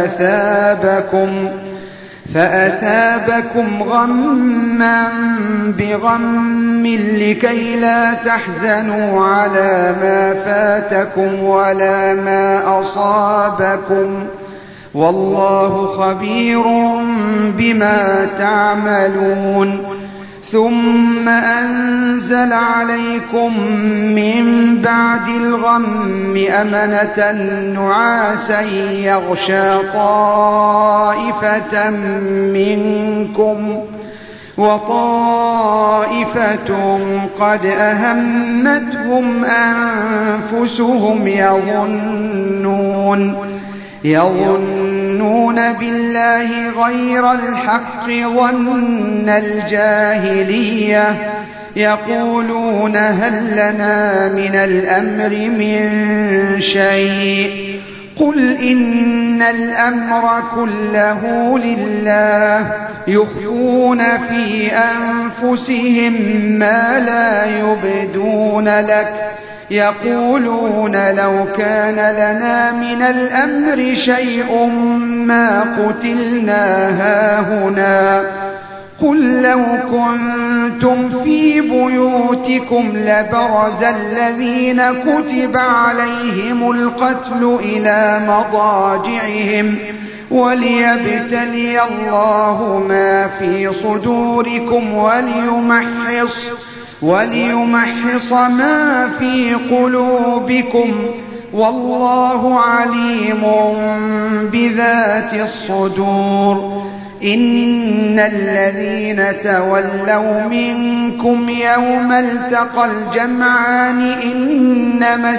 فأثابكم غما بغم لكي لا تحزنوا على ما فاتكم ولا ما أصابكم والله خبير بما تعملون ثم أنزل عليكم من بعد الغم أمنة نعاسا يغشى طائفة منكم وطائفة قد أهمتهم أنفسهم يظنون بالله غير الحق ظن الجاهلية يقولون هل لنا من الأمر من شيء قل إن الأمر كله لله يخفون في أنفسهم ما لا يبدون لك يقولون لو كان لنا من الأمر شيء ما قتلنا هاهنا قل لو كنتم في بيوتكم لبرز الذين كتب عليهم القتل إلى مضاجعهم وليبتلي الله ما في صدوركم وليمحص ما في قلوبكم والله عليم بذات الصدور إن الذين تولوا منكم يوم التقى الجمعان إنما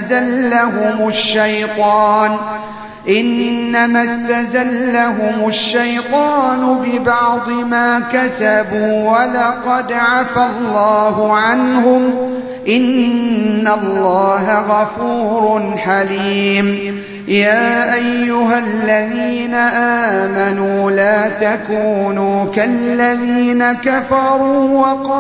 استزلهم الشيطان ببعض ما كسبوا ولقد عفى الله عنهم إن الله غفور حليم يا أيها الذين آمنوا لا تكونوا كالذين كفروا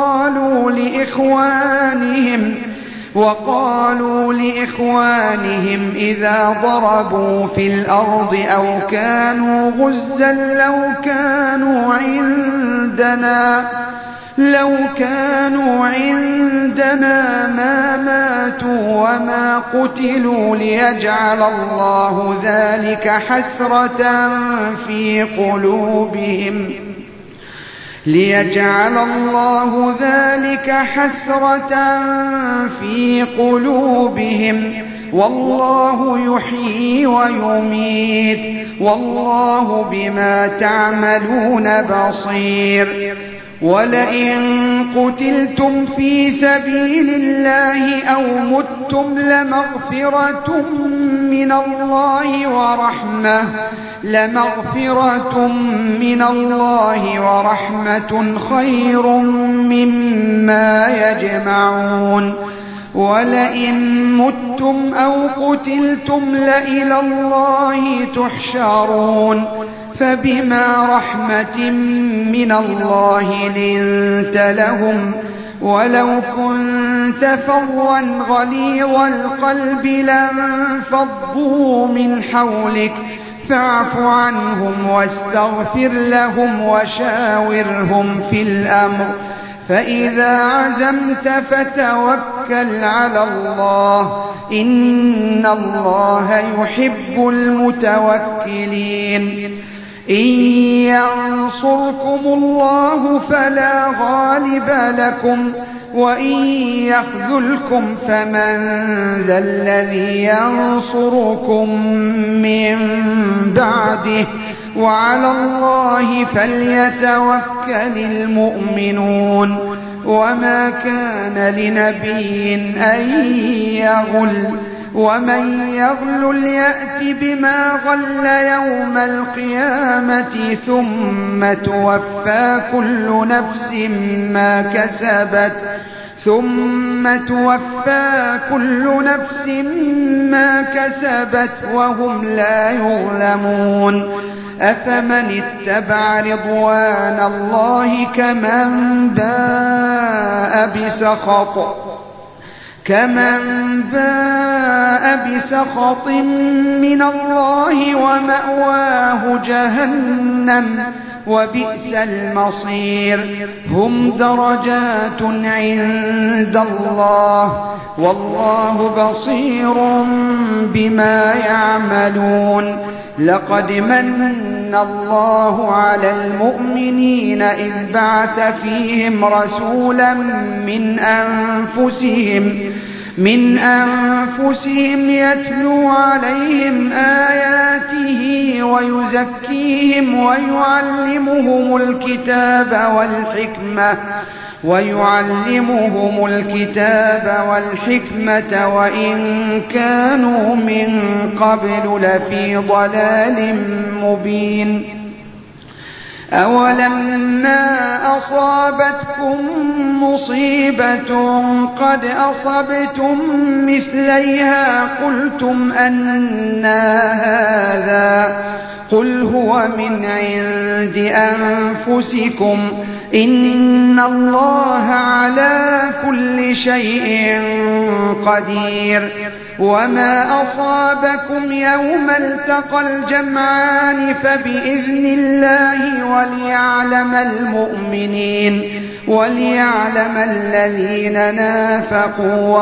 وقالوا لإخوانهم إذا ضربوا في الأرض أو كانوا غزا لو كانوا عندنا ما ماتوا وما قتلوا ليجعل الله ذلك حسرة في قلوبهم والله يحيي ويميت والله بما تعملون بصير ولئن قتلتم في سبيل الله أو متم لمغفرة من الله ورحمة خير مما يجمعون ولئن متم أو قتلتم لإلى الله تحشرون فبما رحمة من الله لنت لهم ولو كنت فظا غليظ القلب لانفضوا من حولك فاعف عنهم واستغفر لهم وشاورهم في الأمر فإذا عزمت فتوكل على الله إن الله يحب المتوكلين إن ينصركم الله فلا غالب لكم وإن يخذلكم فمن ذا الذي ينصركم من بعده وعلى الله فليتوكل المؤمنون وما كان لنبي أن يغل ومن يغل يأت بما غل يوم القيامة ثم توفى كل نفس ما كسبت وهم لا يظلمون أفمن اتبع رضوان الله كمن باء بسخط كمن باء بسخط من الله ومأواه جهنم وبئس المصير هم درجات عند الله والله بصير بما يعملون لقد من الله على المؤمنين إذ بعث فيهم رسولا من أنفسهم يتلو عليهم آياته ويزكيهم ويعلمهم الكتاب والحكمة وإن كانوا من قبل لفي ضلال مبين أولما أصابتكم مصيبة قد أصبتم مثليها قلتم أنى هذا قل هو من عند أنفسكم إن الله على كل شيء قدير وما أصابكم يوم التقى الجمعان فبإذن الله وليعلم الذين نافقوا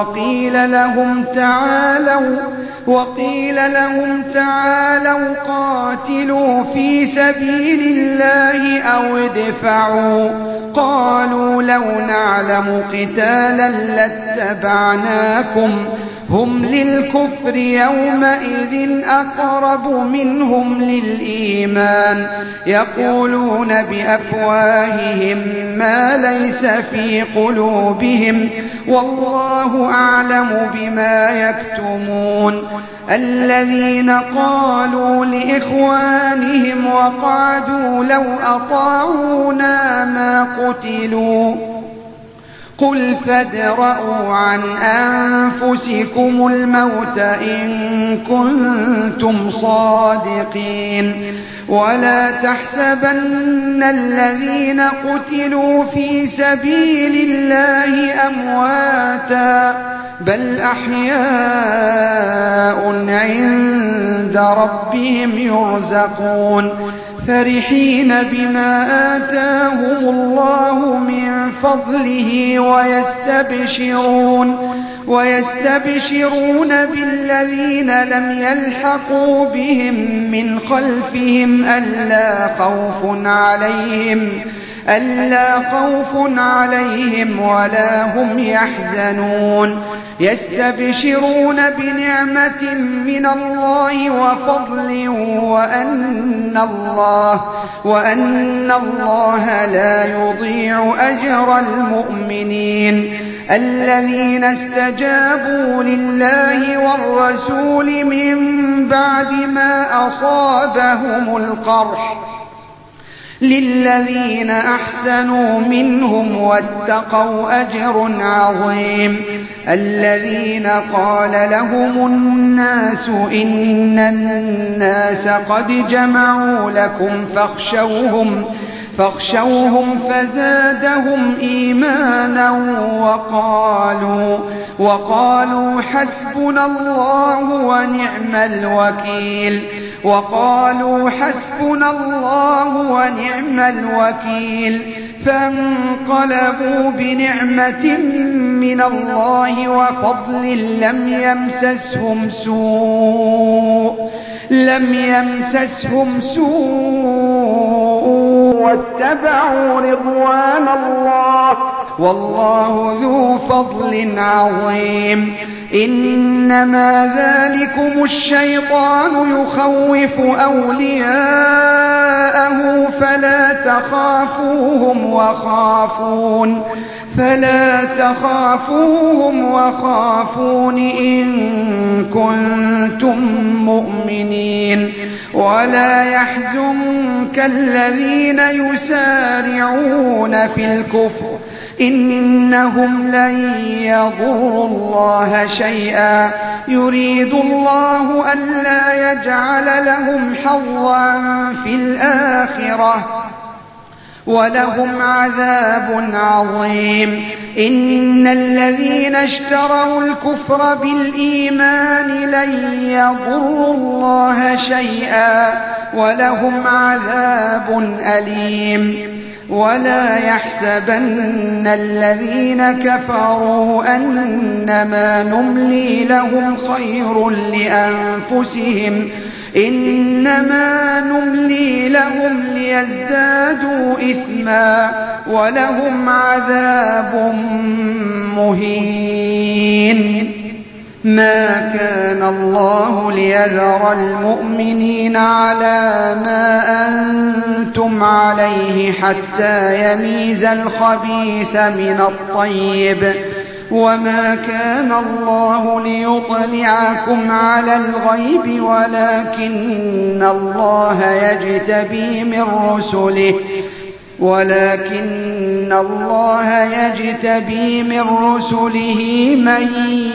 وقيل لهم تعالوا قاتلوا في سبيل الله أو ادفعوا قالوا لو نعلم قتالا لاتبعناكم هم للكفر يومئذ أقرب منهم للإيمان يقولون بأفواههم ما ليس في قلوبهم والله أعلم بما يكتمون الذين قالوا لإخوانهم وقعدوا لو أطاعونا ما قتلوا قل فادرءوا عن أنفسكم الموت إن كنتم صادقين ولا تحسبن الذين قتلوا في سبيل الله أمواتا بل أحياء عند ربهم يرزقون فرحين بما آتاهم الله من فضله ويستبشرون بالذين لم يلحقوا بهم من خلفهم ألا خوف عليهم ولا هم يحزنون يستبشرون بنعمة من الله وفضل وأن الله لا يضيع أجر المؤمنين الذين استجابوا لله والرسول من بعد ما أصابهم القرح للذين أحسنوا منهم واتقوا أجر عظيم الذين قال لهم الناس إن الناس قد جمعوا لكم فاخشوهم فزادهم إيمانا وقالوا حسبنا الله ونعم الوكيل فانقلبوا بنعمة من الله وفضل لم يمسسهم سوء واتبعوا رضوان الله والله ذو فضل عظيم إنما ذلكم الشيطان يخوف أولياءه فلا تخافوهم وخافون إن كنتم مؤمنين ولا يحزنك الذين يسارعون في الكفر إنهم لن يضروا الله شيئا يريد الله ألا يجعل لهم حظا في الآخرة ولهم عذاب عظيم. إن الذين اشتروا الكفر بالإيمان لن يضروا الله شيئا ولهم عذاب أليم. ولا يحسبن الذين كفروا أنما نملي لهم خير لأنفسهم إنما نملي لهم ليزدادوا إثما ولهم عذاب مهين. ما كان الله ليذر المؤمنين على ما أنتم عليه حتى يميز الخبيث من الطيب وما كان الله ليطلعكم على الغيب ولكن الله يجتبي من رسله من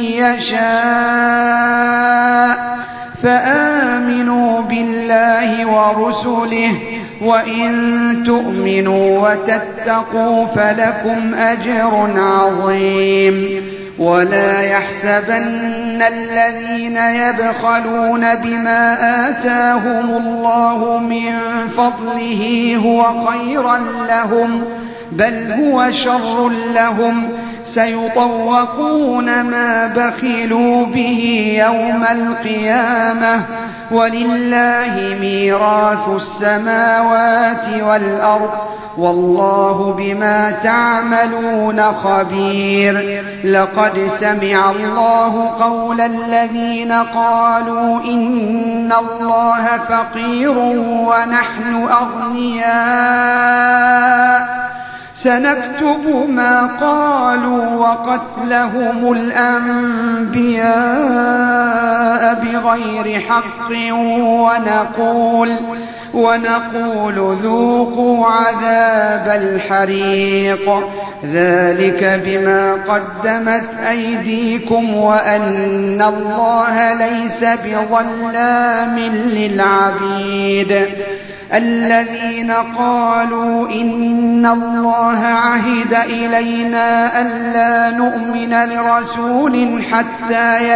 يشاء فآمنوا بالله ورسله وإن تؤمنوا وتتقوا فلكم أجر عظيم. ولا يحسبن الذين يبخلون بما آتاهم الله من فضله هو خيرا لهم بل هو شر لهم سيطوقون ما بخلوا به يوم القيامة ولله ميراث السماوات والأرض والله بما تعملون خبير. لقد سمع الله قول الذين قالوا إن الله فقير ونحن أغنياء سنكتب ما قالوا وقتلهم الأنبياء بغير حق ونقول ذوقوا عذاب الحريق ذلك بما قدمت أيديكم وأن الله ليس بظلام للعبيد. الذين قالوا إن الله عهد إلينا ألا نؤمن لرسول حتى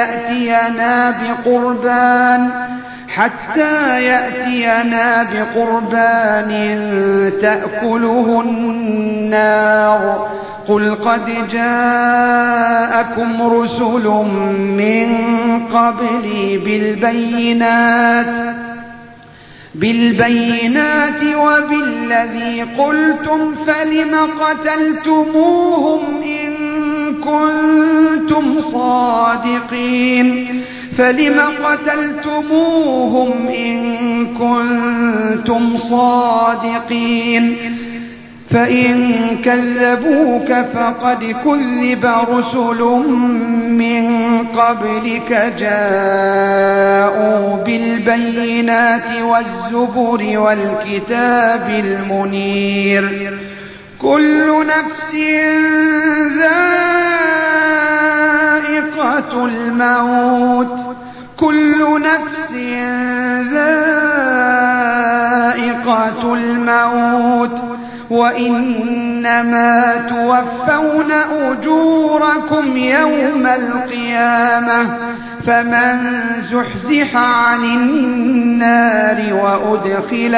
يأتينا بقربان تأكله النار قل قد جاءكم رسل من قبلي بالبينات وبالذي قلتم فلم قتلتموهم إن كنتم صادقين فإن كذبوك فقد كذب رسل من قبلك جاءوا بالبينات والزبر والكتاب المنير. كل نفس ذائقة الموت وإنما توفون أجوركم يوم القيامة فمن زحزح عن النار وأدخل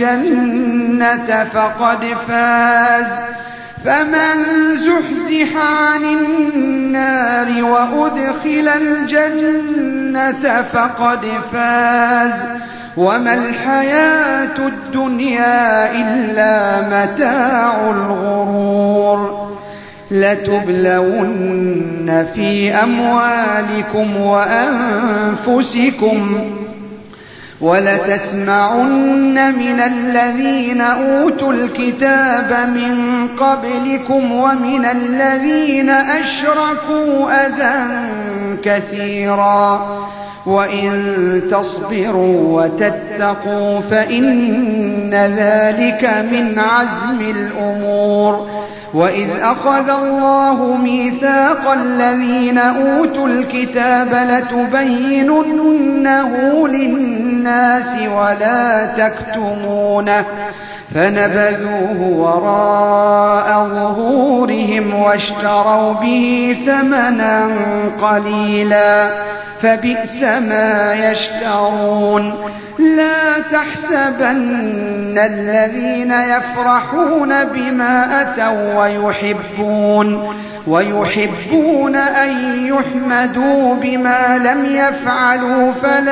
الجنة فقد فاز وما الحياة الدنيا إلا متاع الغرور. لتبلون في أموالكم وأنفسكم ولتسمعن من الذين أوتوا الكتاب من قبلكم ومن الذين أشركوا أذى كثيرا وإن تصبروا وتتقوا فإن ذلك من عزم الأمور. وإذ أخذ الله ميثاق الذين أوتوا الكتاب لتبيننه للناس فنبذوه وراء ظهورهم واشتروا به ثمنا قليلا فبئس ما يشترون لا تحسبن الذين يفرحون بما أتوا ويحبون أن يحمدوا بما لم يفعلوا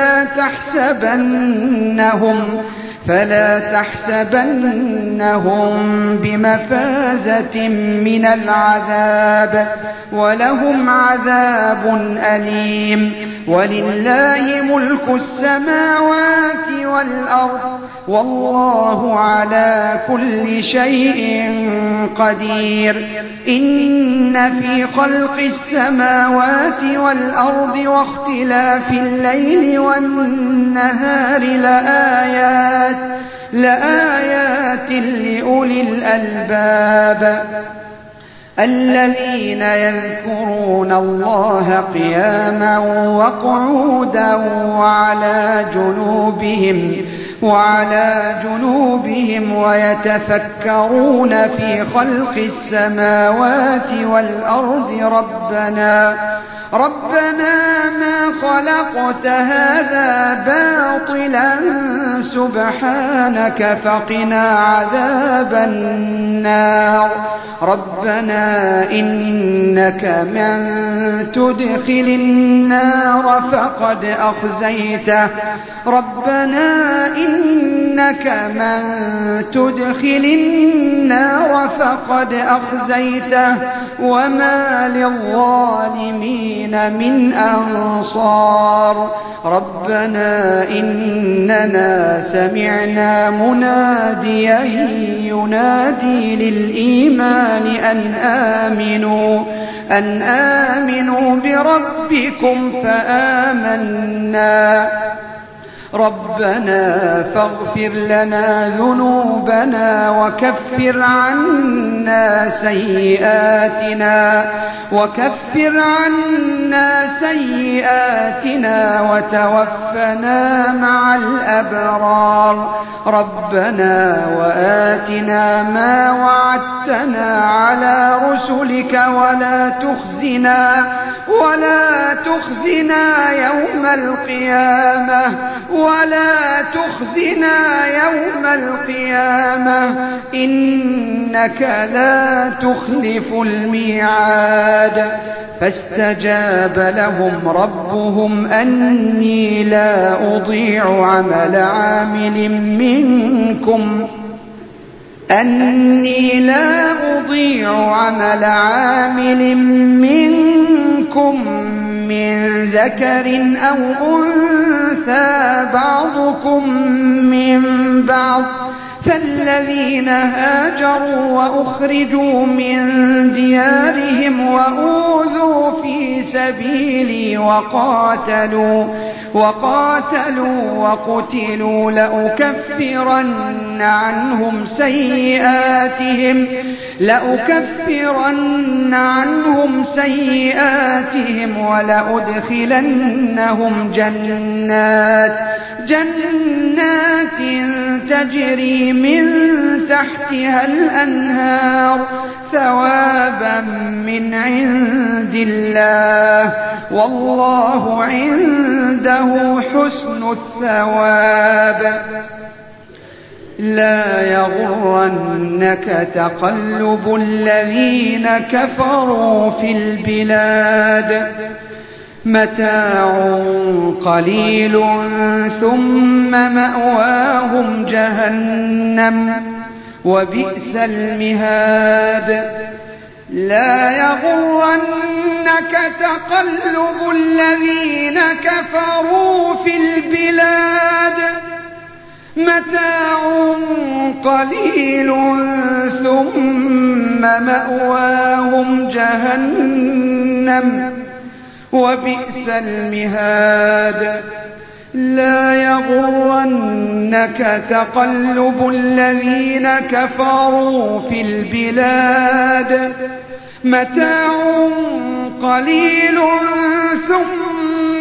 فلا تحسبنهم بمفازة من العذاب ولهم عذاب أليم ولله ملك السماوات والأرض والله على كل شيء قدير إن في خلق السماوات والأرض واختلاف الليل والنهار لآيات لأولي الألباب الذين يذكرون الله قياما وقعودا وعلى جنوبهم ويتفكرون في خلق السماوات والأرض ربنا ما خلقت هذا باطلا سبحانك فقنا عذاب النار ربنا إنك من تدخل النار فقد أخزيته وما للظالمين من أنصار ربنا إننا سمعنا مناديا ينادي للإيمان أن آمنوا بربكم فآمنا ربنا فاغفر لنا ذنوبنا وكفر عنا سيئاتنا وتوفنا مع الأبرار ربنا وآتنا ما وعدتنا على رسلك ولا تخزنا يوم القيامة إنك لا تخلف الميعاد فاستجاب لهم ربهم أني لا أضيع عمل عامل منكم من ذكر أو أنثى بعضكم من بعض فالذين هاجروا وأخرجوا من ديارهم وأوذوا في سبيلي وقاتلوا وقتلوا لأكفرن عنهم سيئاتهم ولأدخلنهم جنات تجري من تحتها الأنهار ثوابا من عند الله والله عنده حسن الثواب لا يغرنك تقلب الذين كفروا في البلاد متاع قليل ثم مأواهم جهنم وبئس المهاد لا يغرنك تقلب الذين كفروا في البلاد متاع قليل ثم مأواهم جهنم وبئس المهاد لا يغرنك تقلب الذين كفروا في البلاد متاع قليل ثم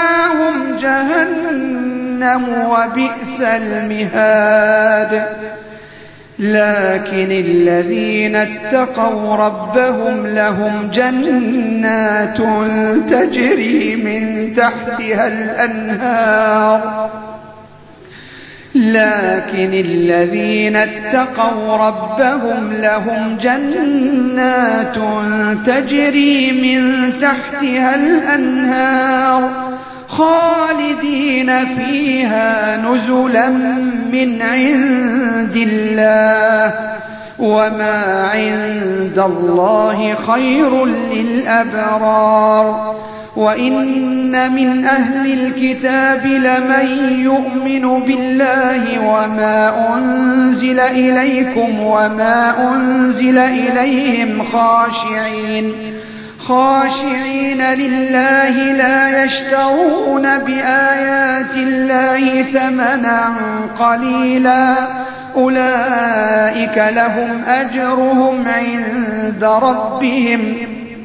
مأواهم جهنم وبئس المهاد لكن الذين اتقوا ربهم لهم جنات تجري من تحتها الأنهار خالدين فيها نزلا من عند الله وما عند الله خير للأبرار وإن من أهل الكتاب لمن يؤمن بالله وما أنزل إليكم وما أنزل إليهم خاشعين لله لا يشترون بآيات الله ثمنا قليلا أولئك لهم أجرهم عند ربهم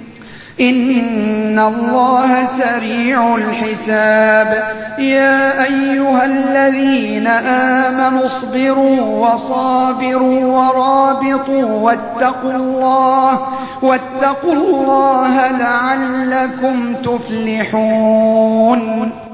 إن الله سريع الحساب يا أيها الذين آمنوا اصبروا وصابروا ورابطوا واتقوا الله لعلكم تفلحون